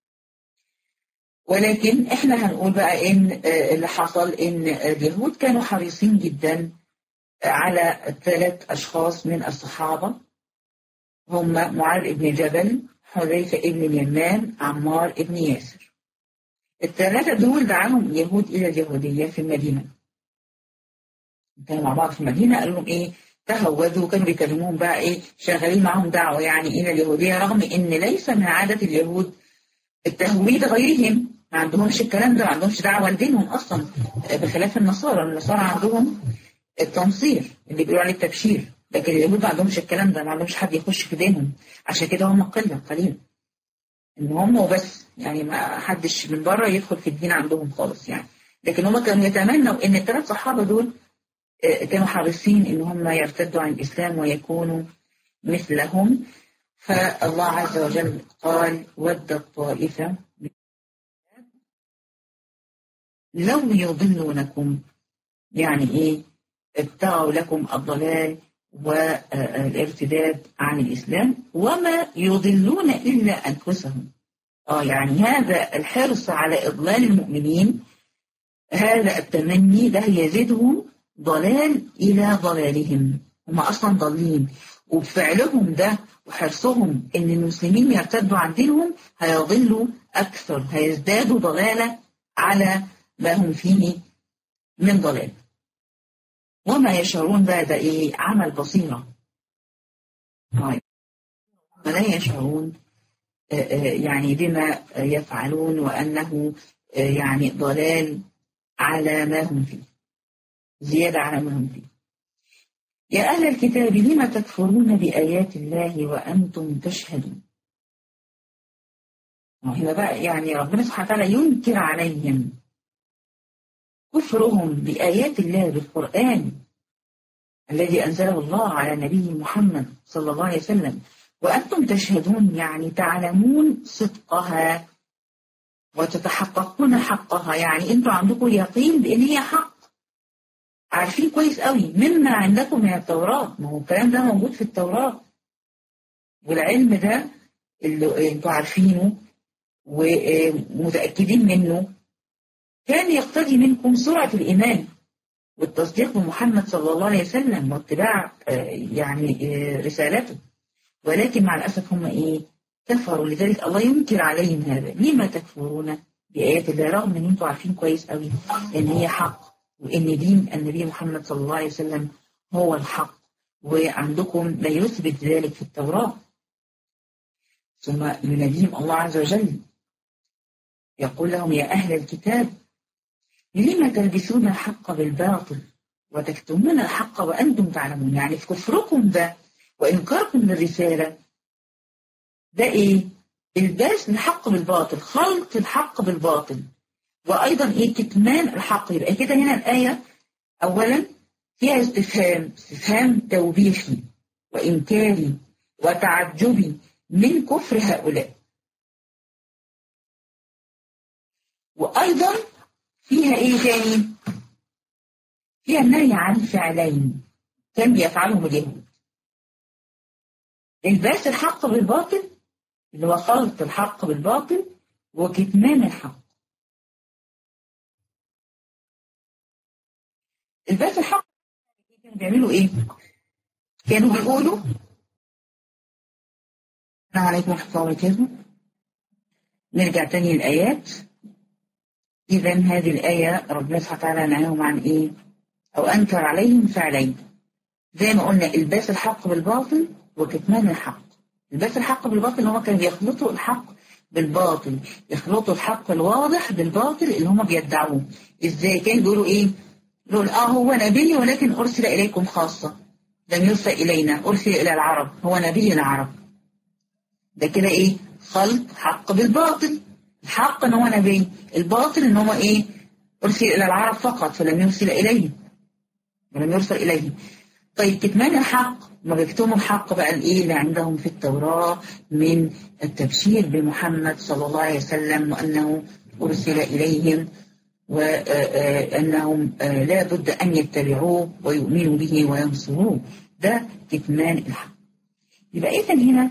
ولكن إحنا هنقول بقى إن اللي حصل إن اليهود كانوا حريصين جدا على ثلاث أشخاص من الصحابة، هم معاذ بن جبل، حذيفة بن اليمان، عمار بن ياسر. الثلاثة دول دعاهم اليهود إلى اليهودية في المدينة. كانوا مع بعض في المدينة، قالوا لهم إيه تهودوا، وكانوا بيكلموهم بقى إيه شغالين معهم دعوة يعني إلى اليهودية، رغم إن ليس من عادة اليهود التهويد غيرهم، ما عندهمش الكلام ده، ما عندهمش دعوة لدينهم أصلا، بخلاف النصارى. النصارى عندهم التنصير اللي بيقولوا عليه التبشير، لكن اليهود ما عندهمش الكلام ده، ما عندهمش حد يخش في دينهم. عشان كده هم قلة قليل ان هم وبس، يعني ما حدش من بره يدخل في الدين عندهم خالص يعني. لكن هم كانوا يتمنوا ان الثلاث صحابة دول كانوا حريصين ان هم يرتدوا عن الاسلام ويكونوا مثلهم. فالله عز وجل قال ودت الطائفة لو يضلونكم، يعني ايه ابتغوا لكم الضلال والارتداد عن الإسلام وما يضلون إلا أنفسهم. آه يعني هذا الحرص على إضلال المؤمنين، هذا التمني ده يزيدهم ضلال إلى ضلالهم، هم أصلا ضالين، وبفعلهم ده وحرصهم إن المسلمين يرتدوا عن دينهم هيضلوا أكثر، هيزدادوا ضلالة على ما هم فيه من ضلال. وما يشعرون بقى ده إيه عمل بصيرة. طيب ولا يشعرون يعني بما يفعلون، وأنه يعني ضلال على ما هم فيه، زيادة على ما هم فيه. يا أهل الكتاب لما تكفرون بآيات الله وأنتم تشهدون. هنا بقى يعني ربنا سبحانه وتعالى ينكر عليهم كفرهم بآيات الله بالقرآن الذي أنزله الله على نبيه محمد صلى الله عليه وسلم، وأنتم تشهدون يعني تعلمون صدقها وتتحققون حقها، يعني أنتم عندكم يقين بأن هي حق، عارفين كويس قوي مما عندكم من التوراة. ما هو الكلام ده موجود في التوراة، والعلم ده اللي أنتم عارفينه ومتأكدين منه، كان يقتضي منكم سرعة الإيمان والتصديق بمحمد صلى الله عليه وسلم واتباع يعني رسالته. ولكن مع الأسف هم إيه؟ كفروا. لذلك الله ينكر عليهم هذا. لما تكفرون بآيات الله رغم أن أنتم عارفين كويس قوي أن هي حق، وأن دين النبي محمد صلى الله عليه وسلم هو الحق، وعندكم لا يثبت ذلك في التوراة. ثم يناديهم الله عز وجل يقول لهم يا أهل الكتاب لما تلبسون الحق بالباطل وتكتمون الحق وأنتم تعلمون. يعني في كفركم ده وإنكاركم للرسالة ده إيه؟ الباس الحق بالباطل، خلط الحق بالباطل، وأيضا إيه؟ كتمان الحق. يبقى كده هنا الآية أولا فيها استفهام، استفهام توبيخي وإنكاري وتعجبي من كفر هؤلاء. وأيضا فيها إيه تاني؟ فيها النهي عن فعلين كان بيفعلهم اليهود: الباس الحق بالباطل اللي هو خلط الحق بالباطل، وكتمان الحق. الباس الحق كانوا بيعملوا ايه؟ كانوا بيقولوا السلام عليكم ورحمة الله وبركاته. نرجع تاني للآيات. إذا هذه الآية ربنا سبحانه وتعالى نهاهم عن إيه؟ أو أنكر عليهم فعلين زي ما قلنا: الباس الحق بالباطل وكتمان الحق. الباس الحق بالباطل هم كانوا بيخلطوا الحق بالباطل، يخلطوا الحق الواضح بالباطل اللي هم بيدعوه. إزاي؟ كانوا بيقولوا إيه؟ يقول آه هو نبي ولكن أرسل إليكم خاصة، لم يرسل إلينا، أرسل إلى العرب، هو نبي العرب. ده كده إيه؟ خلط حق بالباطل. الحق إن هو نبي، الباطل إن هو إيه؟ أرسل إلى العرب فقط فلم يرسل إليهم، ولم يرسل إليهم. طيب كتمان الحق، ما بيكتموا الحق بقى الإيه اللي عندهم في التوراة من التبشير بمحمد صلى الله عليه وسلم وأنه أرسل إليهم، وأنهم لا بد أن يتبعوه ويؤمنوا به وينصروه. ده كتمان الحق. يبقى إذا هنا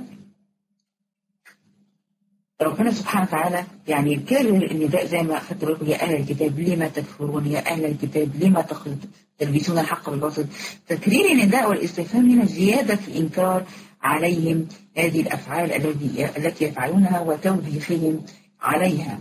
ربنا سبحانه وتعالى يعني يكرر النداء زي ما أخذت بالكم: يا أهل الكتاب لما تكفرون، يا أهل الكتاب لما تلبسون الحق بالباطل. تكرير النداء والاستفهام هنا زيادة في إنكار عليهم هذه الأفعال التي يفعلونها وتوبيخهم عليها.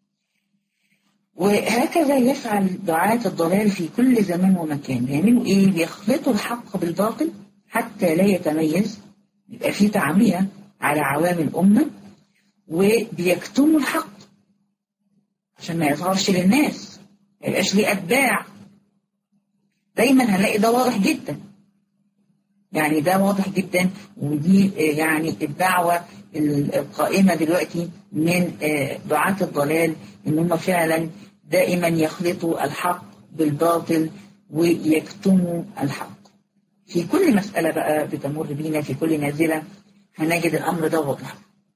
وهكذا يفعل دعاة الضلال في كل زمان ومكان. بيعملوا إيه؟ بيخلطوا الحق بالباطل حتى لا يتميز، يبقى في تعمية على عوام الأمة، وبيكتموا الحق عشان ما يظهرش للناس، ما يبقاش ليه أتباع. دايما هنلاقي ده واضح جدا، يعني ده واضح جدا. ودي يعني الدعوة القائمة دلوقتي من دعاة الضلال، إن هم فعلا دائما يخلطوا الحق بالباطل ويكتموا الحق. في كل مسألة بقى بتمر بينا، في كل نازلة هنجد الأمر ده واضح.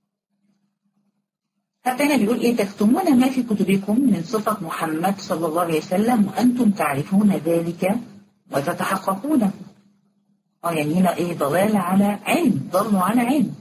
حتى هنا بيقول إيه؟ تكتمون ما في كتبكم من صفة محمد صلى الله عليه وسلم وأنتم تعرفون ذلك وتتحققونه. اه يعني هنا إيه؟ ضلال على علم، ضلوا على علم.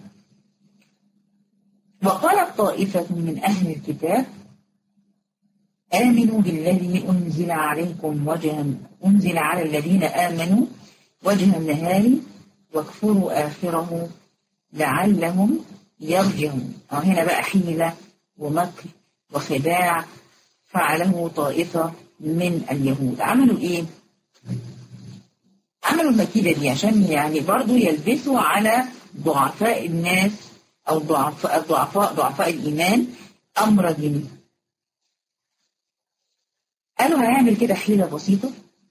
وقالت طائفة من أهل الكتاب آمنوا بالذي أنزل عليكم وجها أنزل على الذين آمنوا وجه النهار واكفروا آخره لعلهم يرجعون. اه هنا بقى حيلة ومكر وخداع فعله طائفة من اليهود. عملوا ايه؟ عملوا المكيدة دي عشان يعني برضو يلبسوا على ضعفاء الناس او ضعفاء ضعفاء ضعفاء الايمان امر ديني. قالوا هيعمل كده حيلة بسيطة،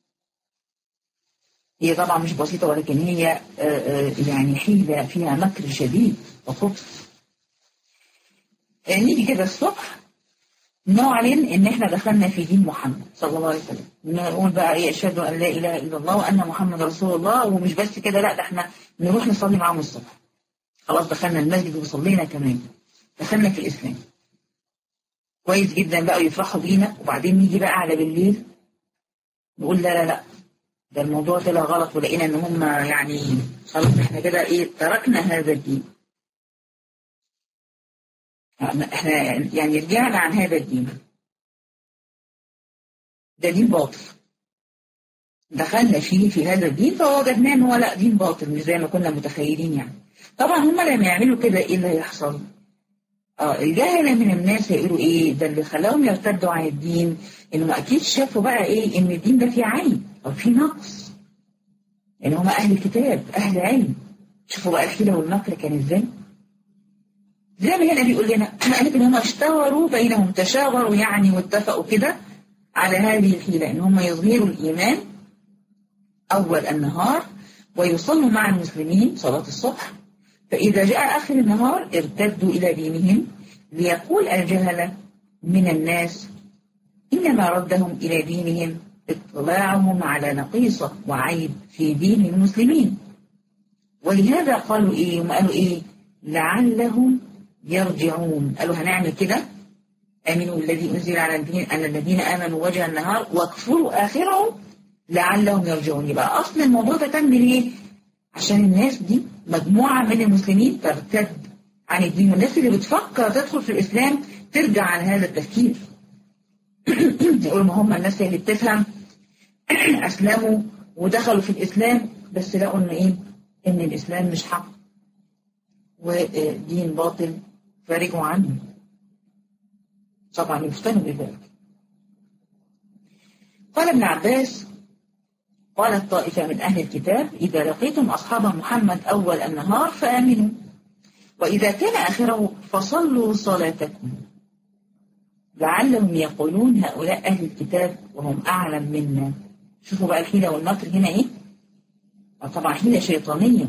هي طبعا مش بسيطة ولكن هي يعني حيلة فيها مكر شديد وخبث. نيجي كده الصبح نعلن ان احنا دخلنا في دين محمد صلى الله عليه وسلم، نقول بقى ايه؟ اشهد ان لا اله الا الله وان محمد رسول الله. ومش بس كده، لا ده احنا نروح نصلي معاهم الصبح. خلاص دخلنا المسجد وصلينا كمان، دخلنا في الاسلام. كويس جدا بقى يفرحوا بينا. وبعدين نيجي بقى على بالليل نقول لا لا لا ده الموضوع طلع غلط، ولقينا ان هم يعني خلاص احنا كده ايه؟ تركنا هذا الدين. احنا يعني رجعنا عن هذا الدين، ده دين باطل، دخلنا فيه في هذا الدين فوجدناه ان هو لا دين باطل مش زي ما كنا متخيلين يعني. طبعا هم لما يعملوا كده ايه اللي هيحصل؟ اه الجاهلة من الناس هيقولوا ايه ده اللي خلاهم يرتدوا عن الدين، انهم اكيد شافوا بقى ايه ان الدين ده فيه عيب او فيه نقص، ان هم اهل كتاب اهل علم. شوفوا بقى الحيلة والمكر كان ازاي. زي ما هنا بيقول لنا قالت ان هم اشتوروا بينهم، تشاوروا يعني واتفقوا كده على هذه الحيلة ان هم يظهروا الايمان اول النهار ويصلوا مع المسلمين صلاة الصبح، فإذا جاء آخر النهار ارتدوا إلى دينهم، ليقول الجهلة من الناس إنما ردهم إلى دينهم اطلاعهم على نقيصة وعيب في دين المسلمين. ولهذا قالوا إيه؟ هم قالوا إيه؟ لعلهم يرجعون. قالوا هنعمل كده، آمنوا الذي أنزل على الدين أن الذين آمنوا وجه النهار واكفروا آخره لعلهم يرجعون. يبقى أصل الموضوع ده كان ليه؟ عشان الناس دي مجموعة من المسلمين ترتد عن الدين، والناس اللي بتفكر تدخل في الإسلام ترجع عن هذا التفكير. يقولوا ما هم الناس اللي بتفهم أسلموا ودخلوا في الإسلام بس لقوا إن إيه؟ إن الإسلام مش حق ودين باطل فرجعوا عنه. طبعا يفتنوا بذلك. قال ابن عباس قالت طائفة من أهل الكتاب إذا لقيتم أصحاب محمد أول النهار فآمنوا، وإذا كان آخره فصلوا صلاتكم، لعلهم يقولون هؤلاء أهل الكتاب وهم أعلم منا. شوفوا بقى الحيلة والمكر هنا إيه؟ طبعا حيلة شيطانية.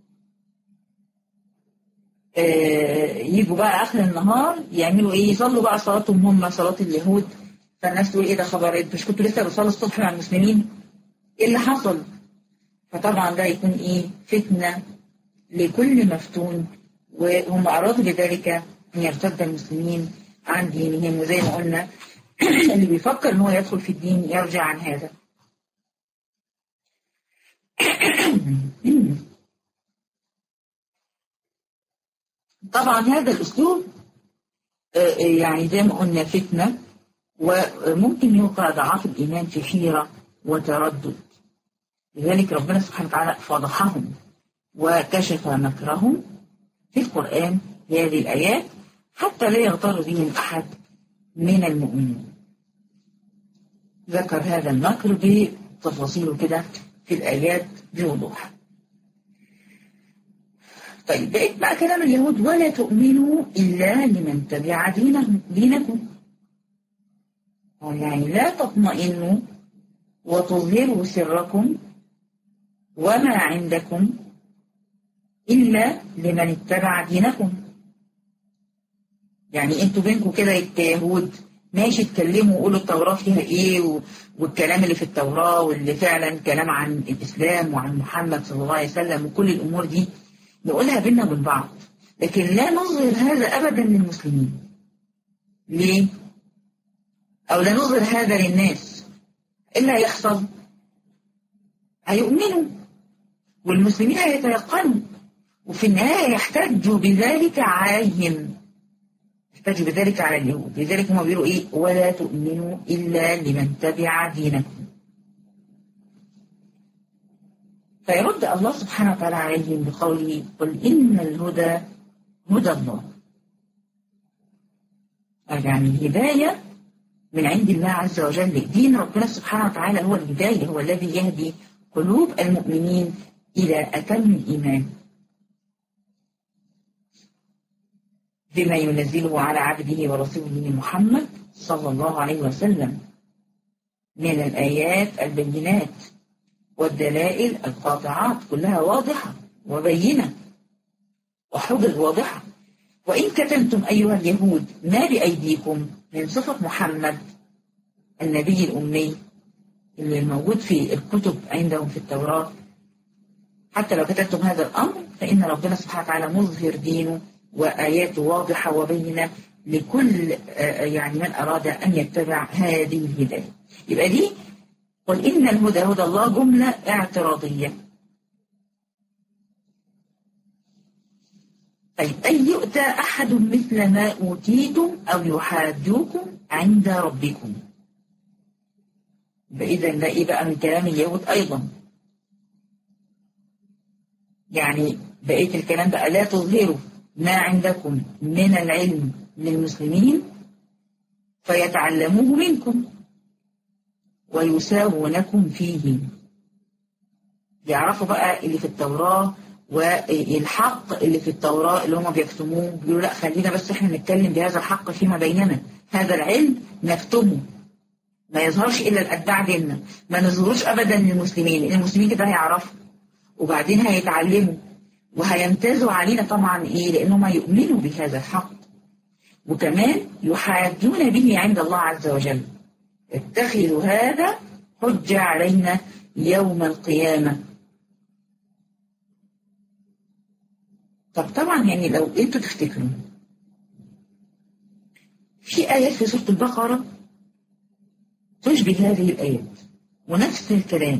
آه يجوا بقى آخر النهار يعملوا إيه؟ يصلوا بقى صلاتهم هم صلاة اليهود، فالناس تقول إيه ده خبر، مش كنتوا لسه بتصلوا الصبح مع المسلمين؟ ايه اللي حصل؟ فطبعا ده يكون ايه؟ فتنة لكل مفتون، وهم ارادوا بذلك ان يرتد المسلمين عن دينهم. وزي ما قلنا اللي بيفكر ان هو يدخل في الدين يرجع عن هذا. طبعا هذا الاسلوب يعني زي ما قلنا فتنة، وممكن يوقع ضعاف الايمان في حيرة وتردد. لذلك ربنا سبحانه وتعالى فضحهم وكشف مكرهم في القرآن هذه الآيات حتى لا يغتر بهم أحد من المؤمنين. ذكر هذا المكر بتفاصيله كده في الآيات بوضوح. طيب بقيت بقى كلام اليهود ولا تؤمنوا إلا لمن تبع دينهم دينكم، يعني لا تطمئنوا وتظهروا سركم وما عندكم إلا لمن اتبع دينكم. يعني انتوا بينكم كده يهود ماشي تكلموا وقولوا التوراة فيها ايه، والكلام اللي في التوراة واللي فعلا كلام عن الإسلام وعن محمد صلى الله عليه وسلم وكل الأمور دي نقولها بيننا وبين بعض، لكن لا نظهر هذا أبدا للمسلمين. ليه؟ أو لا نظهر هذا للناس. إلا يحصل هيؤمنوا والمسلمين هيتيقنوا، وفي النهاية يحتجوا بذلك عليهم، يحتجوا بذلك على اليهود. لذلك هم بيقولوا إيه؟ ولا تؤمنوا إلا لمن تبع دينكم. فيرد الله سبحانه وتعالى عليهم بقوله قل إن الهدى هدى الله. يعني الهداية من عند الله عز وجل. دين ربنا سبحانه وتعالى هو الهداية، هو الذي يهدي قلوب المؤمنين إلى أتم الإيمان بما ينزله على عبده ورسوله محمد صلى الله عليه وسلم من الآيات البينات والدلائل القاطعات، كلها واضحة وبينة وحجج واضحة. وإن كتمتم أيها اليهود ما بأيديكم من صفة محمد النبي الأمي اللي الموجود في الكتب عندهم في التوراة، حتى لو كتبتم هذا الأمر فإن ربنا سبحانه وتعالى مظهر دينه وآياته واضحة وبينة لكل يعني من أراد أن يتبع هذه الهداية. يبقى دي قل إن الهدى هدى الله جملة اعتراضية. طيب أن يؤتى أحد مثل ما أوتيتم أو يحاجوكم عند ربكم. فإذا ده إيه بقى من كلام اليهود أيضا، يعني بقية الكلام بقى لا تظهروا ما عندكم من العلم للمسلمين فيتعلموه منكم ويساوونكم فيه. يعرفوا بقى اللي في التوراة والحق اللي في التوراة اللي هم بيكتموه، بيقولوا لا خلينا بس احنا نتكلم بهذا الحق فيما بيننا، هذا العلم نكتمه ما يظهرش إلا الأتباع ديننا، ما نظهروش أبدا للمسلمين، لأن المسلمين كده هيعرفوا وبعدين هيتعلموا وهيمتازوا علينا طبعا إيه، لأنهم يؤمنوا بهذا الحق وكمان يحاجون به عند الله عز وجل. اتخذوا هذا حجة علينا يوم القيامة. طب طبعا يعني لو انتوا تفتكروا في آيات في سورة البقرة تشبه هذه الآيات ونفس الكلام،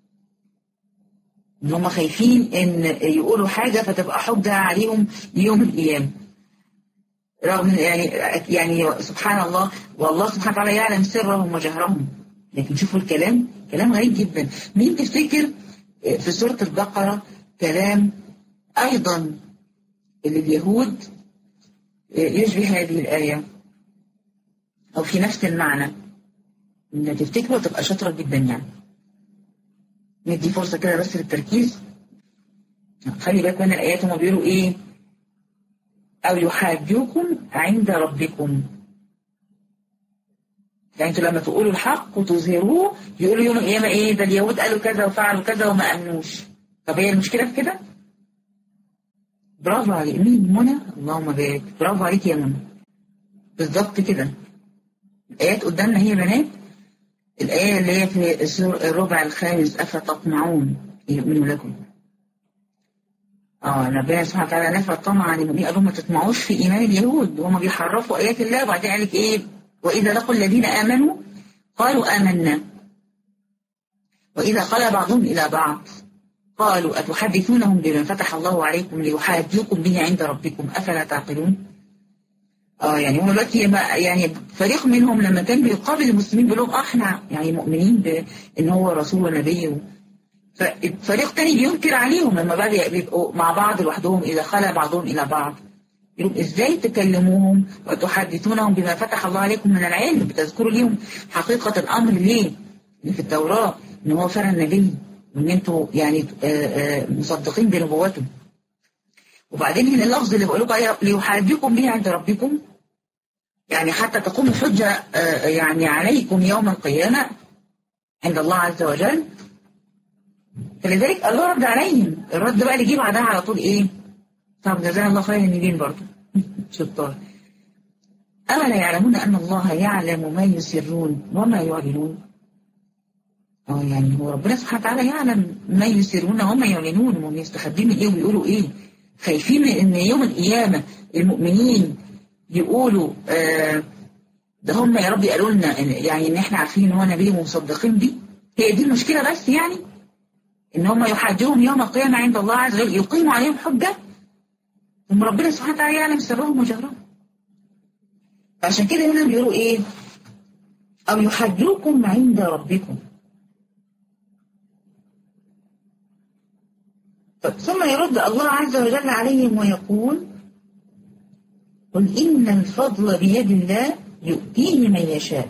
ان هم خايفين ان يقولوا حاجة فتبقى حجة عليهم يوم القيامة، رغم يعني يعني سبحان الله، والله سبحانه وتعالى يعلم سرهم وجهرهم. لكن شوفوا الكلام، كلام غريب جدا. مين تفتكر في سورة البقرة كلام أيضا اللي اليهود يشبه هذه الآية أو في نفس المعنى؟ إن تفتكروا تبقى شاطرة جدا يعني. ندي فرصة كده بس للتركيز. خلي بالك من الآيات، هم بيقولوا إيه؟ أو يحاجوكم عند ربكم. يعني انتوا لما تقولوا الحق وتظهروه يقولوا يوم القيامة إيه؟ ده اليهود قالوا كذا وفعلوا كذا وما أمنوش. طب هي المشكلة في كده؟ برافو عليك. مين؟ منى؟ اللهم بارك، برافو عليك يا منى. بالظبط كده. الآيات قدامنا هي بنات، الآية اللي هي في الربع الخامس أفتطمعون يؤمنوا لكم. اه ربنا سبحانه وتعالى نفى الطمع عن المؤمنين، قالوا ما تطمعوش في إيمان اليهود وهم بيحرفوا آيات الله، وبعدين قال لك إيه؟ وإذا لقوا الذين آمنوا قالوا آمنا وإذا خلا بعضهم إلى بعض قالوا أتحدثونهم بما فتح الله عليكم ليحاجوكم به عند ربكم أفلا تعقلون. اه يعني هم دلوقتي يعني فريق منهم لما كان بيقابل المسلمين بيقول لهم احنا يعني مؤمنين بان هو رسول ونبي، فريق تاني بينكر عليهم لما بقى بيبقوا مع بعض لوحدهم اذا خلا بعضهم الى بعض، يقولوا ازاي تكلموهم وتحدثونهم بما فتح الله عليكم من العلم، بتذكروا ليهم حقيقة الامر ليه اللي في التوراة ان هو فعلا نبي وان انتوا يعني مصدقين بنبوته. وبعدين هنا اللفظ اللي بقول لكم ليحاجوكم به عند ربكم، يعني حتى تقوم الحجة يعني عليكم يوم القيامة عند الله عز وجل. فلذلك الله رد عليهم، الرد بقى اللي يجي بعدها على طول ايه؟ طب جزانا الله خير النبيين برضه شطار. أولا يعلمون أن الله يعلم ما يسرون وما يعلنون. اه يعني هو ربنا سبحانه وتعالى يعلم ما يسرون وما يعلنون، هم يستخدموا ايه ويقولوا ايه؟ خايفين من ان يوم القيامة المؤمنين يقولوا آه ده هم يا رب قالوا لنا يعني ان احنا عارفين ان هو نبي ومصدقين بيه. هي دي المشكلة بس، يعني ان هم يحاجوهم يوم القيامة عند الله عز وجل يقيموا عليهم حجة، ثم ربنا سبحانه وتعالى يعلم سرهم وجهرهم. فعشان كده هنا بيقولوا ايه؟ او يحاجوكم عند ربكم. ثم يرد الله عز وجل عليهم ويقول قل إن الفضل بيد الله يؤتيه من يشاء.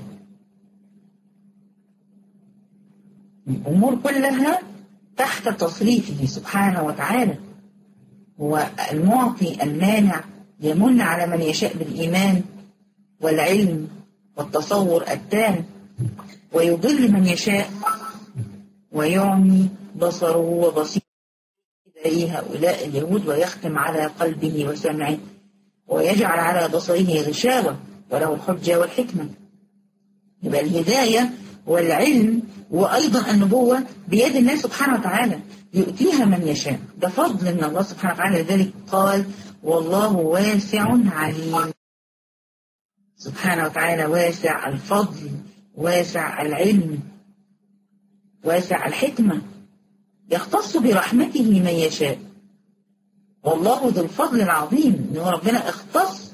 الأمور كلها تحت تصريفه سبحانه وتعالى، هو المعطي المانع، يمن على من يشاء بالإيمان والعلم والتصور التام، ويضل من يشاء ويعمي بصره وبصيره هؤلاء اليهود ويختم على قلبه وسمعه ويجعل على بصره غشاوة وله الحجة والحكمة. يبقى الهداية والعلم وأيضا النبوة بيد الله سبحانه وتعالى يؤتيها من يشاء، ده فضل من الله سبحانه وتعالى. لذلك قال والله واسع عليم. سبحانه وتعالى واسع الفضل، واسع العلم، واسع الحكمة، يختص برحمته من يشاء والله ذو الفضل العظيم، إن ربنا اختص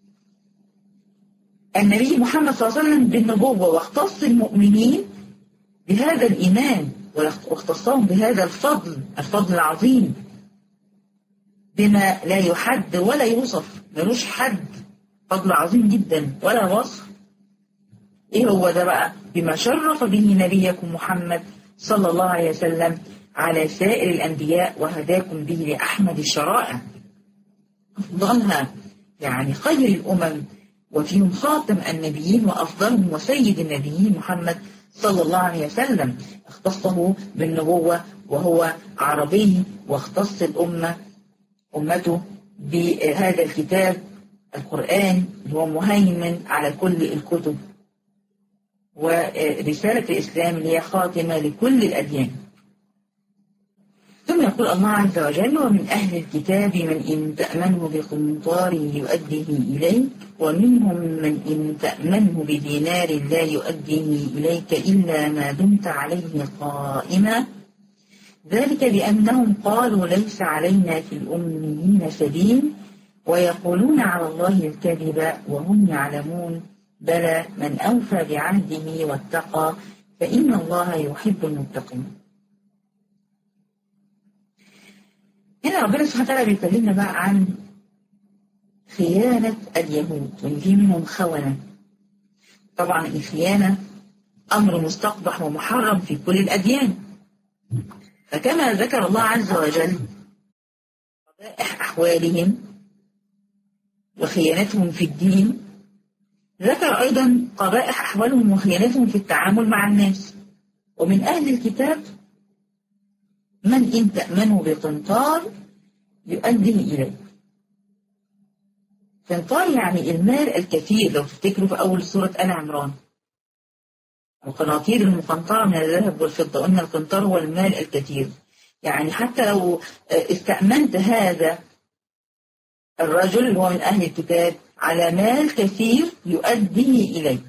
النبي محمد صلى الله عليه وسلم بالنبوة، واختص المؤمنين بهذا الإيمان، واختصهم بهذا الفضل الفضل العظيم بما لا يحد ولا يوصف، ملوش حد، فضل عظيم جدا ولا وصف. ايه هو ده بقى؟ بما شرف به نبيكم محمد صلى الله عليه وسلم على سائر الأنبياء، وهداكم به لأحمد الشرائع، أفضلها يعني خير الأمم، وفيهم خاتم النبيين وأفضلهم وسيد النبيين محمد صلى الله عليه وسلم، اختصه بالنبوة وهو عربي، واختص الأمة أمته بهذا الكتاب القرآن اللي هو مهيمن على كل الكتب، ورسالة الإسلام اللي هي خاتمة لكل الأديان. ثم يقول الله عز وجل: ومن أهل الكتاب من إن تأمنه بقنطار يؤديه إليك، ومنهم من إن تأمنه بدينار لا يؤديه إليك إلا ما دمت عليه قائما، ذلك بأنهم قالوا ليس علينا في الأميين سبيل ويقولون على الله الكذب وهم يعلمون، بلى من أوفى بعهده واتقى فإن الله يحب المتقين. هنا ربنا سبحانه وتعالى بيكلمنا بقى عن خيانة اليهود، وإن في منهم خونة. طبعا الخيانة أمر مستقبح ومحرم في كل الأديان، فكما ذكر الله عز وجل قبائح أحوالهم وخيانتهم في الدين، ذكر أيضا قبائح أحوالهم وخيانتهم في التعامل مع الناس. ومن أهل الكتاب من إن تأمنه بقنطار يؤديه إليه. قنطار يعني المال الكثير، لو تفتكروا في أول سورة آل عمران: القناطير المقنطرة من الذهب والفضة، قلنا القنطار هو المال الكثير. يعني حتى لو استأمنت هذا الرجل اللي هو من أهل الكتاب على مال كثير يؤديه إليك،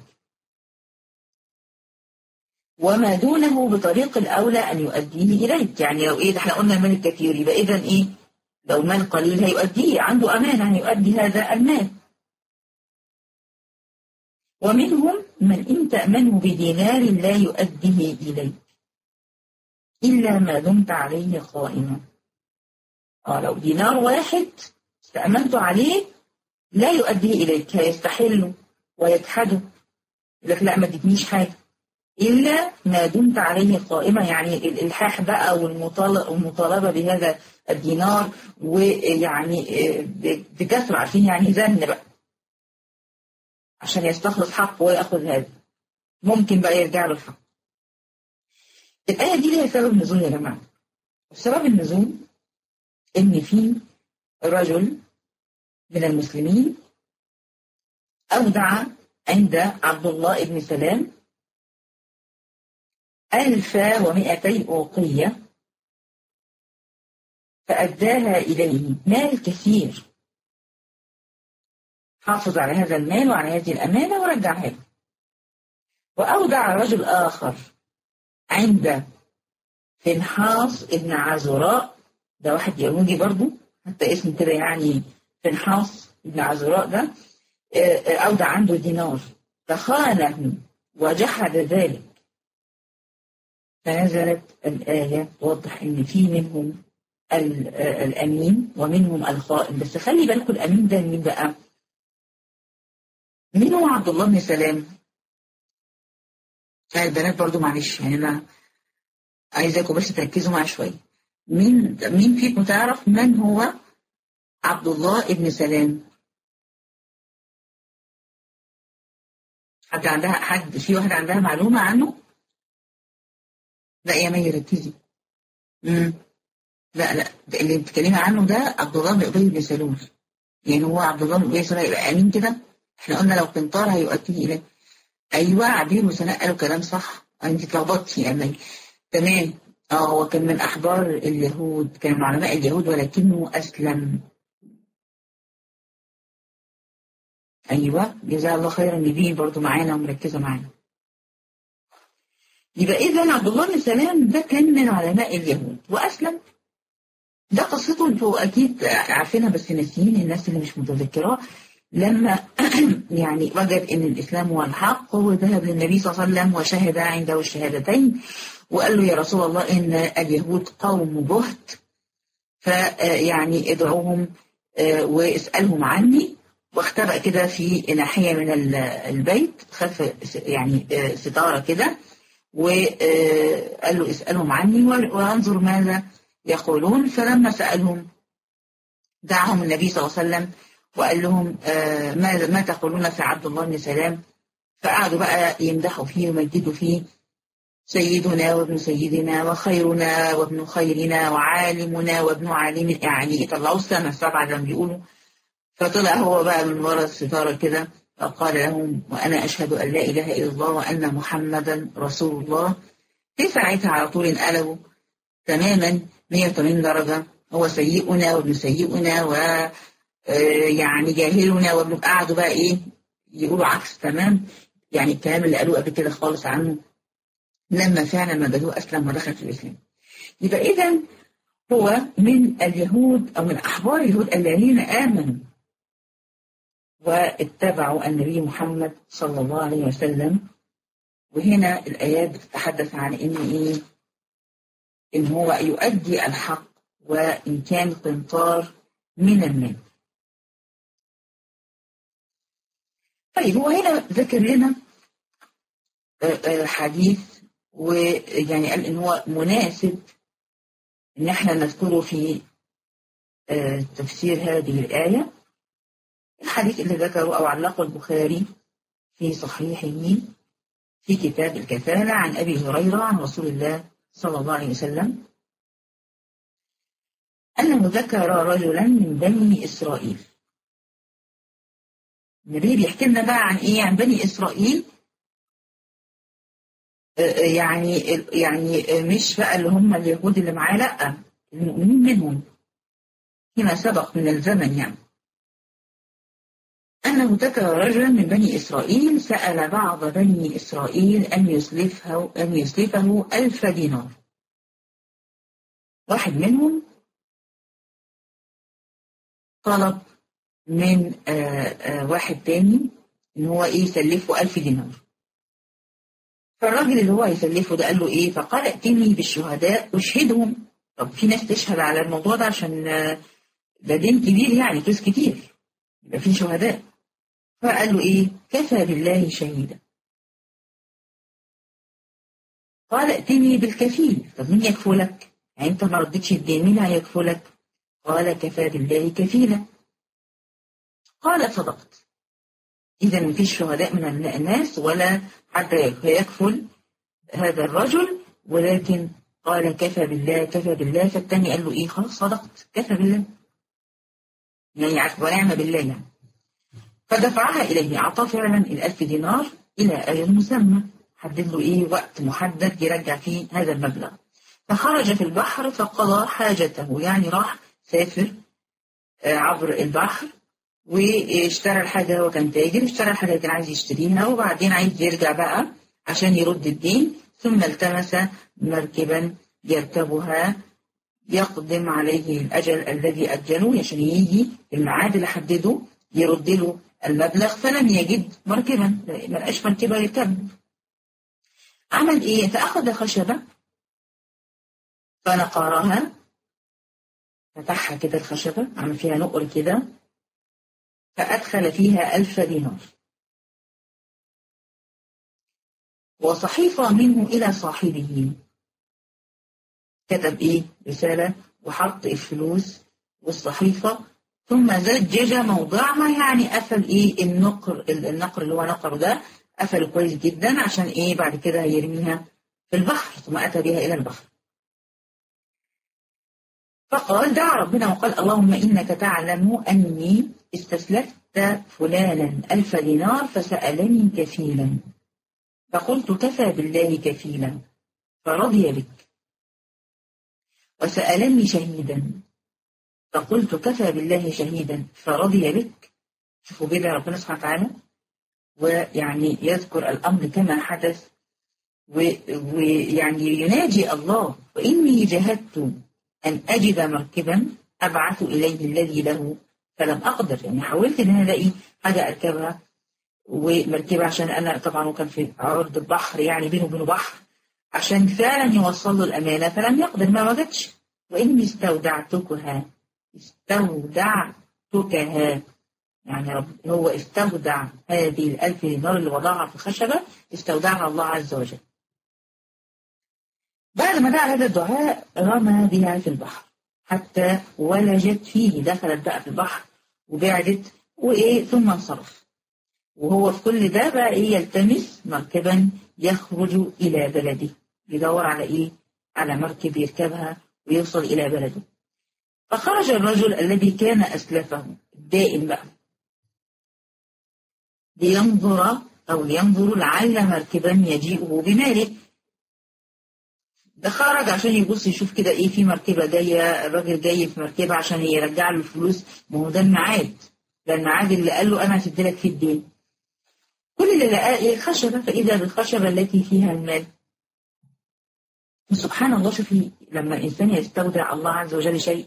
وما دونه بطريق الأولى أن يؤديه إليك. يعني لو إيه ده، احنا قلنا المال الكثير، يبقى إذن إيه؟ لو مال قليل هيؤديه، عنده أمانة هيؤدي هذا المال. ومنهم من إن تأمنه بدينار لا يؤديه إليك إلا ما دمت عليه قائما. آه لو دينار واحد استأمنت عليه لا يؤديه إليك، هيستحله ويجحده، يقول لك لا ما ادتنيش حاجة، إلا ما دمت عليه قائمة. يعني الإلحاح بقى والمطالبة بهذا الدينار، ويعني بكثرة، عارفين يعني زن بقى عشان يستخلص حقه ويأخذ هذا، ممكن بقى يرجع له الحق. الآية دي لها سبب نزول يا جماعة. سبب النزول إن في رجل من المسلمين أودع عند عبد الله بن سلام ألف ومئتي أوقية، فأداها إليه، مال كثير، حافظ على هذا المال وعلى هذه الأمانة ورجعها له. وأودع رجل آخر عند فنحاس ابن عزراء، ده واحد يهودي برضو، حتى اسم كده يعني فنحاس ابن عزراء ده، أودع عنده دينار فخانه وجحد ذلك، فنزلت الآية توضح إن في منهم الأمين ومنهم الخائن. بس خلي بالكم الأمين ده مين بقى؟ مين هو عبد الله بن سلام؟ البنات برضو معلش، يعني أنا عايزاكم بس تركزوا معايا شوية. مين مين فيكم تعرف من هو عبد الله بن سلام؟ حد عندها حد في واحد عندها معلومة عنه؟ لا يا مي ركزي. امم لا لا ده اللي بتتكلمي عنه ده عبد الله بن ابي بن سلول. يعني هو عبد الله بن ابي سلول يبقى امين كده؟ احنا قلنا لو قنطار هيؤديه اليه. ايوه عبير وسناء قالوا كلام صح، انت اتلخبطتي يا مي. تمام. اه هو كان من احبار اليهود، كان من علماء اليهود ولكنه اسلم. ايوه جزاه الله خيرا، نبيه برضه معانا ومركزه معانا. يبقى إذا عبد الله بن سلام ده كان من علماء اليهود وأسلم. ده قصته انتوا اكيد عارفينها بس ناسيين الناس اللي مش متذكراه. لما يعني وجد ان الاسلام هو الحق وذهب للنبي صلى الله عليه وسلم وشهد عنده الشهادتين وقال له يا رسول الله ان اليهود قوم بهت، فيعني ادعوهم واسالهم عني. واختبأ كده في ناحيه من البيت، خف يعني ستاره كده، وقال له اسالهم عني وانظر ماذا يقولون. فلما سالهم دعهم النبي صلى الله عليه وسلم وقال لهم آه ما ما تقولون في عبد الله بن سلام. فقعدوا بقى يمدحوا فيه ويمجدوا فيه، سيدنا وابن سيدنا وخيرنا وابن خيرنا وعالمنا وابن عالم، يعني يطلعوا السنة السبعة زي ما بيقولوا. فطلع هو بقى من ورا الستارة كده فقال لهم وأنا أشهد أن لا إله إلا الله وأن محمدا رسول الله. في ساعتها على طول انقلبوا تماما مية وثمانين درجة، هو سيئنا وابن سيئنا و يعني جاهلنا وابن. قعدوا بقى ايه يقولوا عكس تمام يعني الكلام اللي قالوه قبل كده خالص عنه، لما فعلا ما بدوه اسلم ودخل في الاسلام. يبقى اذا هو من اليهود او من احبار اليهود الذين امنوا واتبعوا النبي محمد صلى الله عليه وسلم. وهنا الايات بتتحدث عن ان ايه، ان هو يؤدي الحق وان كان قنطار من المال. طيب هو هنا ذكر لنا حديث ويعني قال ان هو مناسب ان احنا نذكره في تفسير هذه الآية. الحديث اللي ذكره او علقه البخاري في صحيحه في كتاب الكفالة عن ابي هريرة عن رسول الله صلى الله عليه وسلم انه ذكر رجلا من بني اسرائيل. النبي بيحكي لنا بقى عن ايه، عن بني اسرائيل. يعني يعني مش بقى اللي هم اليهود اللي معاه، لا، المؤمنين منهم فيما سبق من الزمن. يعني انه ذكر رجلا من بني اسرائيل سأل بعض بني اسرائيل ان يسلفه ان يسلفه ألف دينار. واحد منهم طلب من آآ آآ واحد تاني ان هو ايه يسلفه ألف دينار. فالراجل اللي هو يسلفه ده قال له ايه، فقال ائتني بالشهداء اشهدهم. طب في ناس تشهد على الموضوع ده عشان ده دين كبير يعني فلوس كتير، يبقى في شهداء. فقال له ايه، كفى بالله شهيدا. قال ائتني بالكفيل. طب مين يكفلك؟ يعني انت ما ردتش الدين، مين هيكفلك؟ قال كفى بالله كفيلا. قال صدقت. إذا مفيش شهداء من الناس ولا حد يكفل هذا الرجل، ولكن قال كفى بالله كفى بالله. فالتاني قال له إيه، خلاص صدقت كفى بالله، يعني عارف ونعم بالله يعني. فدفعها إليه، أعطاه فعلا الألف دينار إلى أجل مسمى، حدد له إيه وقت محدد يرجع فيه هذا المبلغ. فخرج في البحر فقضى حاجته، يعني راح سافر عبر البحر واشترى الحاجة. هو كان تاجر، اشترى الحاجة اللي كان عايز يشتريها وبعدين عايز يرجع بقى عشان يرد الدين. ثم التمس مركبا يركبها يقدم عليه الأجل الذي أجله، عشان يجي الميعاد اللي حدده يرد له المبلغ. فلم يجد مركبا، ما لقاش مركبة يركب. عمل إيه؟ فأخذ خشبة فنقرها، فتحها كده الخشبة، عمل فيها نقر كده، فأدخل فيها ألف دينار وصحيفة منه إلى صاحبه. كتب إيه؟ رسالة وحط الفلوس والصحيفة، ثم زجج موضعها، يعني قفل إيه النقر، النقر اللي هو نقره ده قفله كويس جدا عشان إيه بعد كده هيرميها في البحر. ثم أتى بها إلى البحر فقال دعا ربنا وقال اللهم إنك تعلم أني استسلفت فلانا ألف دينار فسألني كفيلا، فقلت كفى بالله كفيلا فرضي بك، وسألني شهيدا فقلت كفى بالله شهيدا فرضي بك. شوفوا كده ربنا سبحانه وتعالى ويعني يذكر الأمر كما حدث، ويعني يناجي الله وإني جهدت أن أجد مركبا أبعث إليه الذي له فلم أقدر. يعني حاولت إن أنا ألاقي حاجة أركبها ومركبة، عشان أنا طبعا وكان في عرض البحر يعني بينه وبينه بحر، عشان فعلا يوصل له الأمانة فلم يقدر، ما وجدش. وإني استودعتكها استودعتكها يعني رب هو استودع هذه الألف دينار اللي وضعها في خشبة، استودعها الله عز وجل. بعد ما دعا هذا الدعاء رمى بها في البحر حتى ولجت فيه، دخلت بقى في البحر وبعدت وإيه ثم انصرف. وهو في كل ده بقى إيه يلتمس مركبا يخرج إلى بلده، يدور على إيه على مركب يركبها ويوصل إلى بلده. فخرج الرجل الذي كان أسلفه الدائم بقى لينظر أو لينظر لعل مركبا يجيئه بماله. ده خرج عشان يبص يشوف كده ايه في مركبة جاية، الراجل جاي في مركبة عشان يرجع له الفلوس، ما هو ده الميعاد، ده الميعاد اللي قال له انا هسدلك فيه الدين. كل اللي لقاه ايه خشبة، فإذا بالخشبة التي فيها المال. سبحان الله، شوفي لما الإنسان يستودع الله عز وجل شيء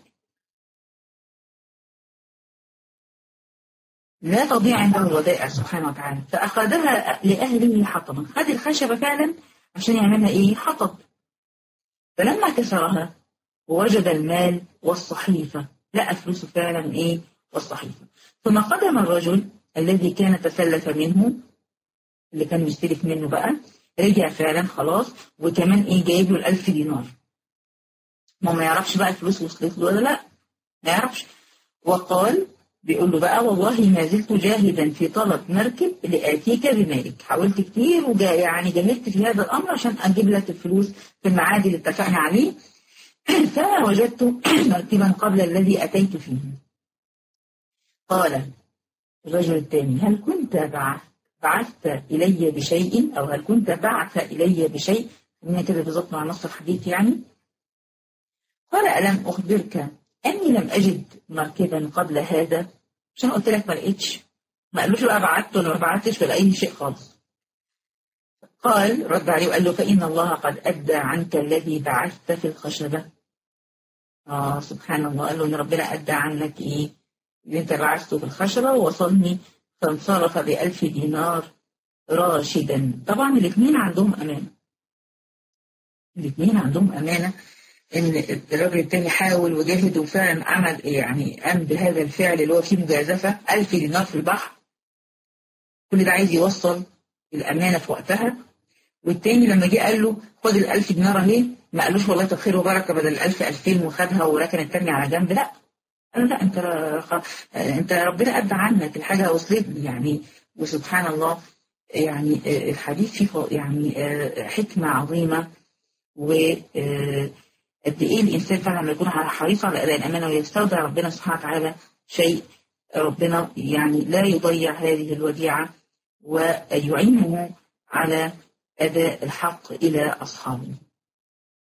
لا تضيع عنده الودائع سبحانه وتعالى. فأخذها لأهله حطبا، خد الخشبة فعلا عشان يعملها ايه حطب. فلما كسرها ووجد المال والصحيفة، لقى فلوسه فعلا ايه والصحيفة. ثم قدم الرجل الذي كان تسلف منه، اللي كان مستلف منه بقى، رجع فعلا خلاص، وكمان ايه جايب له الألف دينار. ما ما يعرفش بقى الفلوس وصلت له ولا لا، ما يعرفش. وقال بيقول له بقى والله ما زلت جاهدا في طلب مركب لآتيك بمالك، حاولت كتير وجا يعني جاهدت في هذا الأمر عشان أجيب لك الفلوس في الميعاد اللي اتفقنا عليه، فما وجدت مركبا قبل الذي أتيت فيه. قال الرجل الثاني هل كنت بعثت إلي بشيء، أو هل كنت بعث إلي بشيء، من كده بالظبط مع نص الحديث يعني. قال ألم أخبرك أني لم أجد مركبا قبل هذا، عشان قلت لك ما لقيتش، ما قالوش بقى بعت ولا ما بعتش ولا أي شيء خالص. قال رد عليه وقال له فإن الله قد أدى عنك الذي بعثت في الخشبة. آه سبحان الله، قال له إن ربنا أدى عنك إيه اللي أنت بعثته في الخشبة ووصلني، فانصرف بألف دينار راشدا. طبعا الاثنين عندهم أمانة، الاثنين عندهم أمانة، إن الراجل التاني حاول وجاهد وفعلا عمل يعني قام بهذا الفعل اللي هو فيه مجازفة، ألف دينار في البحر، كل ده عايز يوصل الأمانة في وقتها. والتاني لما جه قال له خد الألف دينار أهي، ما قالوش والله طب خير وبركة بدل الألف ألفين وخدها وركن التاني على جنب، لا قال له لا أنت أنت ربنا أدى عنك الحاجة وصلت لي يعني. وسبحان الله يعني الحديث فيه يعني حكمة عظيمة، و قد ايه الانسان فعلا لما يكون حريص على اداء الامانه ويستودع ربنا سبحانه وتعالى شيء، ربنا يعني لا يضيع هذه الوديعه ويعينه على اداء الحق الى اصحابه.